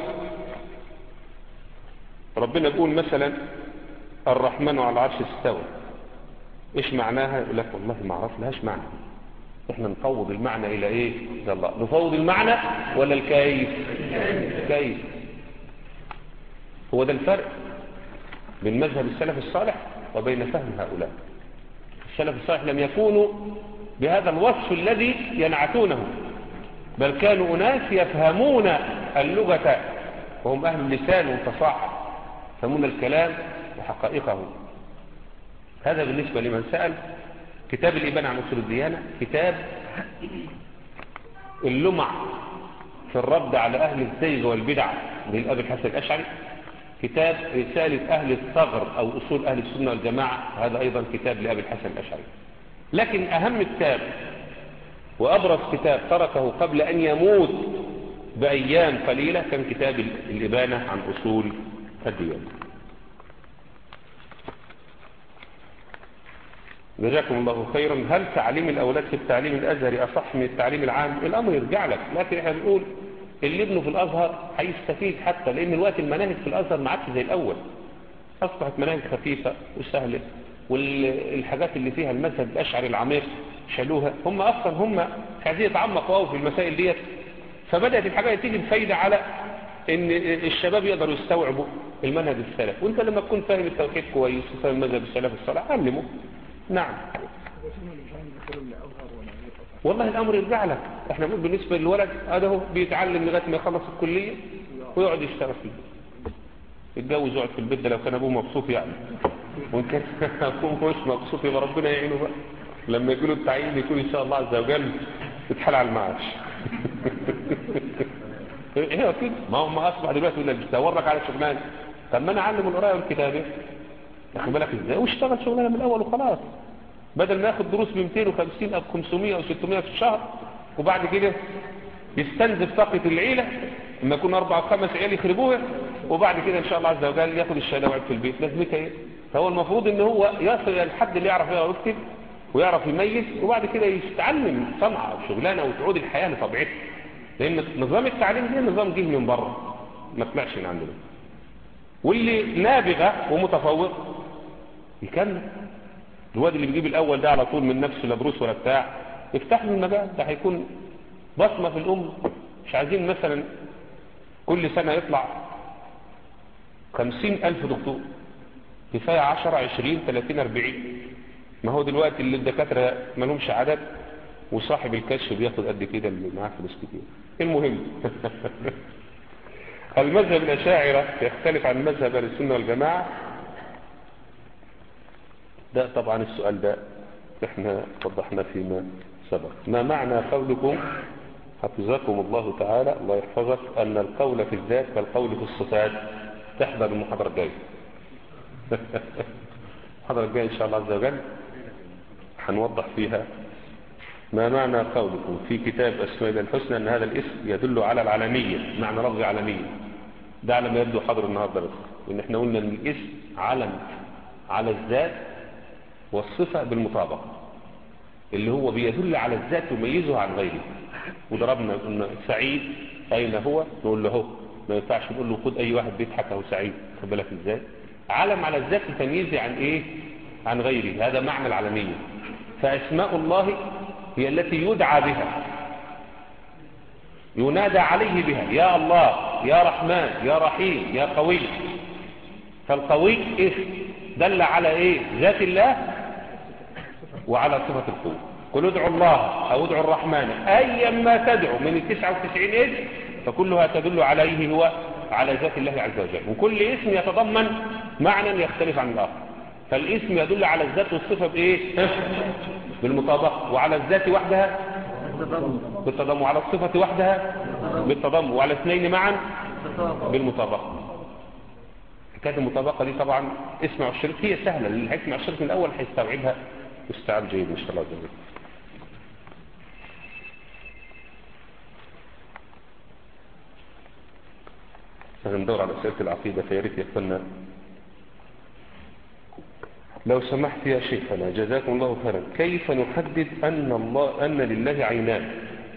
[SPEAKER 3] ربنا بيقول مثلا الرحمن على العرش استوى، ايش معناها؟ يقول لك والله ما اعرف لهاش معنى. احنا نفوض المعنى الى ايه؟ الى الله. نفوض المعنى ولا الكيف؟ الكيف. هو ده الفرق بين مذهب السلف الصالح وبين فهم هؤلاء. السلف الصالح لم يكونوا بهذا الوصف الذي ينعتونه، بل كانوا أناس يفهمون اللغة وهم أهل اللسان والفصاحة، يفهمون الكلام وحقائقه. هذا بالنسبة لمن سأل. كتاب الإبانة عن أصول الديانة كتاب اللمع في الرد على أهل الزيغ والبدع للأبي الحسن الأشعري. كتاب رسالة أهل الثغر أو أصول أهل السنة والجماعة، هذا أيضا كتاب لأبي الحسن الأشعري. لكن أهم كتاب وأبرز كتاب تركه قبل أن يموت بأيام قليلة كان كتاب الإبانة عن أصول الديانة. جزاكم الله خيرا. هل تعليم الأولاد في التعليم الأزهري أصح من التعليم العام؟ الأمر يرجع لك، لكن احنا بنقول اللي ابنه في الأزهر هيستفيد، حتى لأن الوقت المناهج في الأزهر ما عادش زي الأول. أصبحت مناهج خفيفة وسهلة، والحاجات اللي فيها المذهب الأشعري العميق شالوها. هم اصلا هم مش عايزين يتعمقوا قوي في المسائل ديت، فبدات الحاجه تيجي بفايده على ان الشباب يقدروا يستوعبوا المنهج السلف. وانت لما تكون فاهم التوحيد كويس وفاهم مذهب السلف الصالح علمه. نعم. والله الامر يرجع لك. احنا بنقول بالنسبه للولد هذا هو بيتعلم لغايه ما يخلص الكليه ويقعد يشتغل في البيت، يتجوز ويقعد في البيت ده لو كان ابوه مبسوط يعني. وان كان ابوه مش مبسوط يبقى ربنا يعينه بقى، لما يجي له التعيين يكون ان شاء الله عز وجل يتحال على المعاش. ايه كده؟ ما هو ما اصبح دلوقتي يقول لك بتدور لك على شغلانه. طب ما انا اعلم القرايه والكتابه، واخد بالك ازاي، واشتغل شغلانه من الاول وخلاص، بدل ما ياخد دروس ب مئتين وخمسين او خمسمائة او ستمائة في الشهر، وبعد كده يستنزف طاقه العيله لما يكون اربع او خمس عيال يخربوها، وبعد كده ان شاء الله عز وجل ياخد الشهاده ويقعد في البيت. لازمتها ايه؟ فهو المفروض ان هو يصل الى الحد اللي يعرف يقرا ويكتب ويعرف يميز، وبعد كده يتعلم صنعه او شغلانه وتعود الحياه لطبيعتها. لان نظام التعليم ده نظام جه من بره ما طلعش من عندنا. واللي نابغه ومتفوق يكمل. الواد اللي بيجيب الاول ده على طول من نفسه لا دروس ولا بتاع، يفتح له المجال ده، هيكون بصمه في الامه. مش عايزين مثلا كل سنه يطلع خمسين الف دكتور، كفايه عشرة عشرين ثلاثين أربعين. ما هو دلوقتي اللي الدكاتره ما لهمش عدد، وصاحب الكشف بياخد قد كده اللي معاه فلوس كتير. المهم المذهب الأشاعرة يختلف عن مذهب السنة والجماعة. ده طبعا السؤال ده احنا وضحنا فيما سبق. ما معنى قولكم حفظكم الله تعالى الله يحفظك أن القول في الذات كالقول في الصفات؟ تحضر المحاضرة الجاية. المحاضرة الجاية إن شاء الله عز وجل هنوضح فيها ما معنى قولكم في كتاب أسماء الله الحسنى أن هذا الاسم يدل على العالمية، معنى لفظ عالمية. ده على ما يبدو حاضر النهارده بس، وإن احنا قلنا أن الاسم علم على الذات والصفة بالمطابقة، اللي هو بيدل على الذات ويميزه عن غيره. وضربنا قلنا سعيد أين هو؟ نقول له هو، ما ينفعش نقول له خد أي واحد بيضحك أهو سعيد. خد بالك إزاي؟ علم على الذات لتمييزه عن إيه؟ عن غيره. هذا معنى العالمية. فأسماء الله هي التي يدعى بها، ينادى عليه بها، يا الله يا رحمن يا رحيم يا قوي. فالقوي اسم دل على ايه؟ ذات الله وعلى صفة القوة. قل ادعوا الله او ادعوا الرحمن ايا ما تدعو من التسعة وتسعين اسم فكلها تدل عليه هو على ذات الله عز وجل. وكل اسم يتضمن معنى يختلف عن الاخر. فالاسم يدل على الذات والصفة بايه؟ بالمطابقة. وعلى الذات وحدها بالتضمن، وعلى الصفة وحدها بالتضمن، وعلى اثنين معا بالمطابقة. حكاية المطابقة دي طبعا اسمع الشريط هي سهلة، اللي هيسمع الشريط من الأول هيستوعبها واستيعاب جيد إن شاء الله عز وجل. هندور على أسئلة العقيدة، فيا ريت يا لو سمحت يا شيخنا جزاكم الله خيرا، كيف نحدد أن الله أن لله عينان؟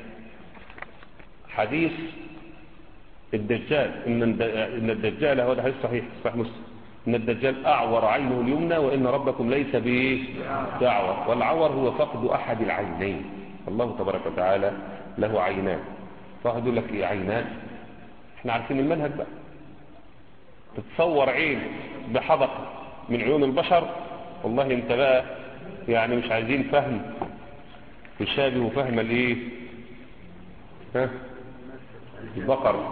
[SPEAKER 3] حديث الدجال إن إن الدجال هو حديث صحيح صحيح مسلم، إن الدجال أعور عينه اليمنى وإن ربكم ليس بأعور، والعور هو فقد أحد العينين. الله تبارك وتعالى له عينان. فواحد يقول لك إيه عينان؟ إحنا عارفين المنهج بقى. تتصور عين بحدقة من عيون البشر؟ والله انت بقى يعني مش عايزين فهم يشابه فهم الايه ها البقر.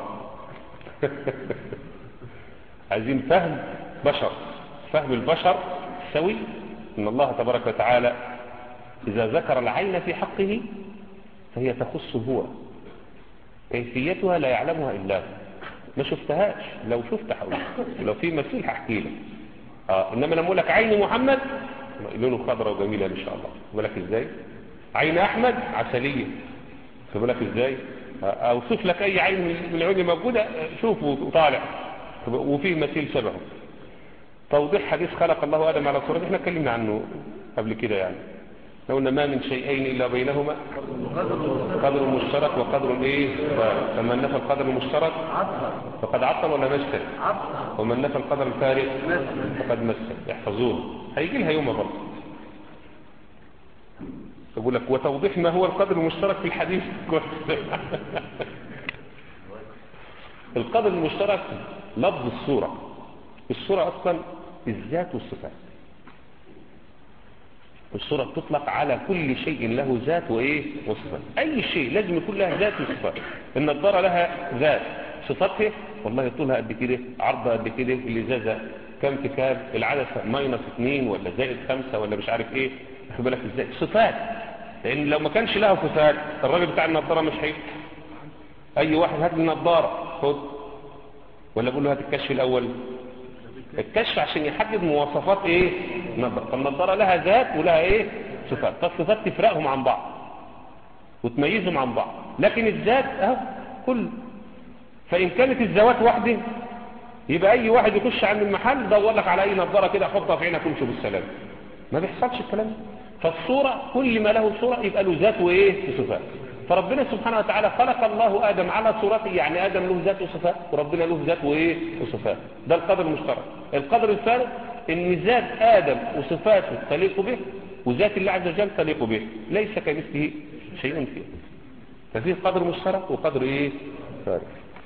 [SPEAKER 3] عايزين فهم بشر. فهم البشر سوي ان الله تبارك وتعالى اذا ذكر العين في حقه فهي تخصه هو، كيفيتها لا يعلمها الا هو. ما شفتهاش، لو شفت هقول لو في مثيل هحكي لك. اه انما لما اقول لك عين محمد لونه خضراء وجميله ان شاء الله، بالك ازاي؟ عين احمد عسليه، بالك ازاي؟ اوصف لك اي عين من العيون موجوده شوفه وطالع وفيه مثيل شبهه. توضيح حديث خلق الله ادم على صورته احنا اتكلمنا عنه قبل كده، يعني لو قلنا ما من شيئين الا بينهما قدر مشترك وقدر ايه؟ فمن نفى القدر المشترك فقد عطل ولا مثل، ومن نفى القدر الفارق فقد مثل. يحفظون هيجي لها يوم برضه. أقول لك وتوضيح ما هو القدر المشترك في الحديث. القدر المشترك لفظ الصورة. الصورة أصلا الذات والصفات. الصورة بتطلق على كل شيء له ذات وإيه وصفات. أي شيء لازم يكون لها ذات وصفات. النضارة لها ذات، صفاتها والله طولها قد كده، عرضها قد كده، الإزازة كم كتاب، العدسة ماينس اثنين ولا زائد خمسة ولا مش عارف إيه، واخد بالك إزاي؟ صفات. لأن لو ما كانش لها صفات الراجل بتاع النضارة مش هيك. أي واحد هات النضارة خد، ولا بقول له هات الكشف الأول. الكشف عشان يحدد مواصفات ايه النضاره. فالنضاره لها ذات ولها ايه صفات. فالصفات تفرقهم عن بعض وتميزهم عن بعض، لكن الذات اهو كل. فان كانت الذوات واحده يبقى اي واحد يخش عند المحل يدور لك على اي نضاره كده حطها في عينك وامشي بالسلام. ما بيحصلش الكلام. فالصوره كل ما له صوره يبقى له ذات وايه وصفات. فربنا سبحانه وتعالى خلق الله آدم على صورته، يعني آدم له ذات وصفات وربنا له ذات وإيه وصفات. ده القدر المشترك. القدر الثالث إن ذات آدم وصفاته تليق به وذات الله عز وجل تليق به، ليس كمثله شيء فيه. ففيه قدر مشترك وقدر إيه ثالث.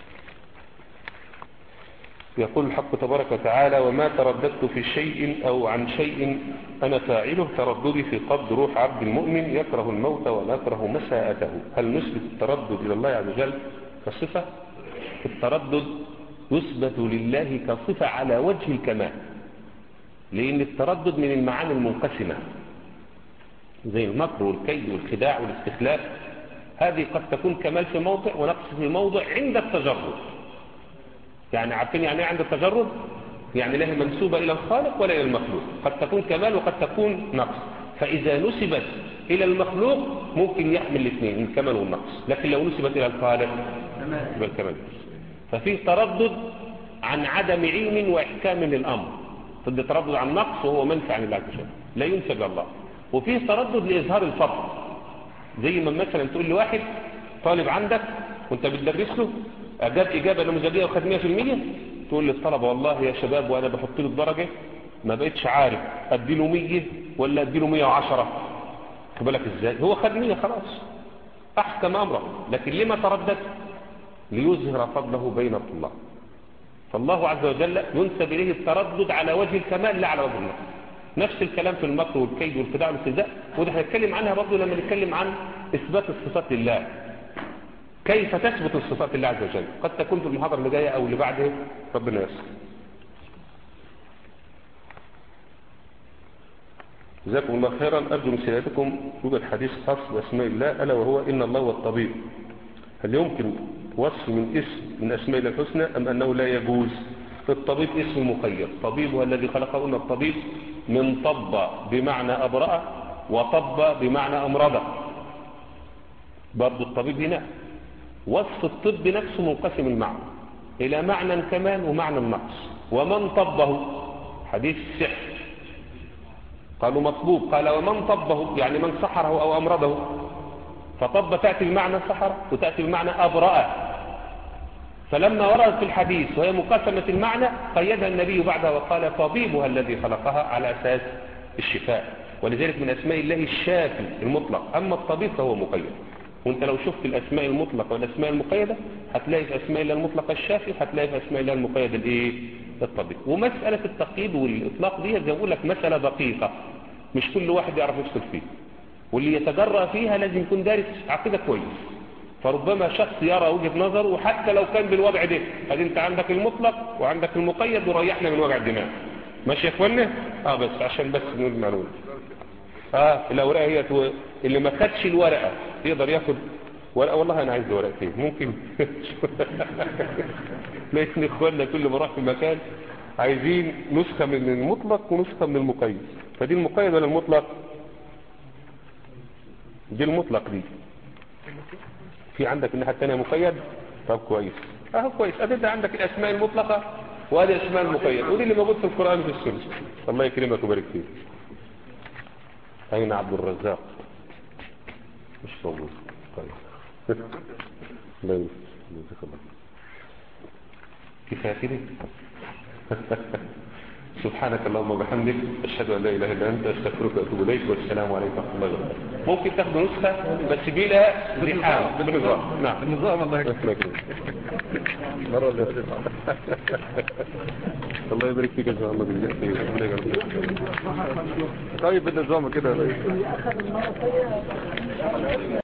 [SPEAKER 3] يقول الحق تبارك وتعالى وما ترددت في شيء أو عن شيء أنا فاعله ترددي في قبض روح عبد المؤمن يكره الموت ويكره مساءته. هل نثبت التردد إلى الله عز وجل كصفة؟ التردد يثبت لله كصفة على وجه الكمال، لأن التردد من المعاني المنقسمة زي المكر والكيد والخداع والاستخلاف. هذه قد تكون كمال في موضع ونقص في موضع عند التجرد. يعني عارفين يعني ايه عند التجرد؟ يعني لا هي منسوبة إلى الخالق ولا إلى المخلوق. قد تكون كمال وقد تكون نقص. فإذا نسبت إلى المخلوق ممكن يحمل الاثنين الكمال والنقص، لكن لو نسبت إلى الخالق يبقى الكمال. ففيه تردد عن عدم علم وإحكام للأمر، فده تردد عن نقص وهو منفع عن الله عز وجل لا ينسب إلى الله. وفيه تردد لإظهار الفضل، زي ما مثلا تقول لواحد طالب عندك وانت بتدرس له أجاب إجابة نموذجية وخد مية في المية، تقول للطلبة والله يا شباب وأنا بحط له الدرجة ما بقتش عارف أديله مية ولا أديله مية وعشرة. خد بالك إزاي؟ هو خد مية خلاص أحكم أمره، لكن لما تردد؟ ليظهر فضله بين الطلاب. فالله عز وجل ينسب إليه التردد على وجه الكمال لا على وجه النقص. نفس الكلام في المكر والكيد والخداع والاستهزاء، وده هنتكلم عنها برضه لما نتكلم عن إثبات الصفات لله. كيف تثبت الصفات لله عز وجل؟ قد تكون في المحاضرة اللي جاية أو اللي بعدها، ربنا يسر. جزاكم الله خيرا. أرجو من سيادتكم يوجد حديث خاص بأسماء الله ألا وهو إن الله هو الطبيب. هل يمكن وصف من اسم من أسماء الله الحسنى أم أنه لا يجوز؟ الطبيب اسم مقيد. طبيب هو الذي خلقه. إن الطبيب من طب بمعنى أبرأ وطب بمعنى أمرض. برضو الطبيب هنا وصف الطب نفسه منقسم المعنى إلى معنى كمال ومعنى النقص. ومن طبه حديث السحر قالوا مطبوب، قال ومن طبه يعني من سحره أو أمرضه. فطب تأتي بمعنى سحر وتأتي بمعنى أبرأ. فلما وردت في الحديث وهي مقسمة المعنى قيدها النبي بعدها وقال طبيبها الذي خلقها على أساس الشفاء. ولذلك من أسماء الله الشافي المطلق، أما الطبيب فهو مقيد. وانت لو شفت الأسماء المطلقة والأسماء المقيدة هتلاقي في أسماء الله المطلقة الشافي، هتلاقي في أسماء الله المقيدة الإيه؟ الطبيب. ومسألة التقييد والإطلاق دي زي ما أقول لك مسألة دقيقة، مش كل واحد يعرف يفصل فيه، واللي يتجرأ فيها لازم يكون دارس عقيدة كويس. فربما شخص يرى وجهة نظره وحتى لو كان بالوضع ده، هذه انت عندك المطلق وعندك المقيد وريحنا من وجع الدماغ. ماشي يا اخوانا؟ اه بس عشان بس نقول معلومة. اه الأوراق هي تو... اللي ما خدش الورقة يقدر ياخد ورقة. والله انا عايز ورقتين ممكن. لكن اخواننا كل ما راح في مكان عايزين نسخة من المطلق ونسخة من المقيد. فدي المقيد ولا المطلق؟ دي المطلق. دي في عندك الناحية الثانية مقيد. طب كويس اهو كويس. ادي عندك الاسماء المطلقة وهذه الاسماء المقيد، ودي اللي موجود في القرآن وفي السنة. الله يكرمك ويبارك فيك. اين عبد الرزاق؟ مش موجود. طيب لا يوجد. كفاية كده. سبحانك اللهم وبحمدك أشهد أن لا إله إلا أنت أستغفرك وأتوب إليك والسلام عليكم ورحمة الله وبركاته. ممكن تاخدوا نسخة بس بلا زحام بالنظام. نعم
[SPEAKER 1] بالنظام. الله يكرمك. مرة اللي الله يبارك فيك يا شاء الله بالله. طيب بالنظام كده.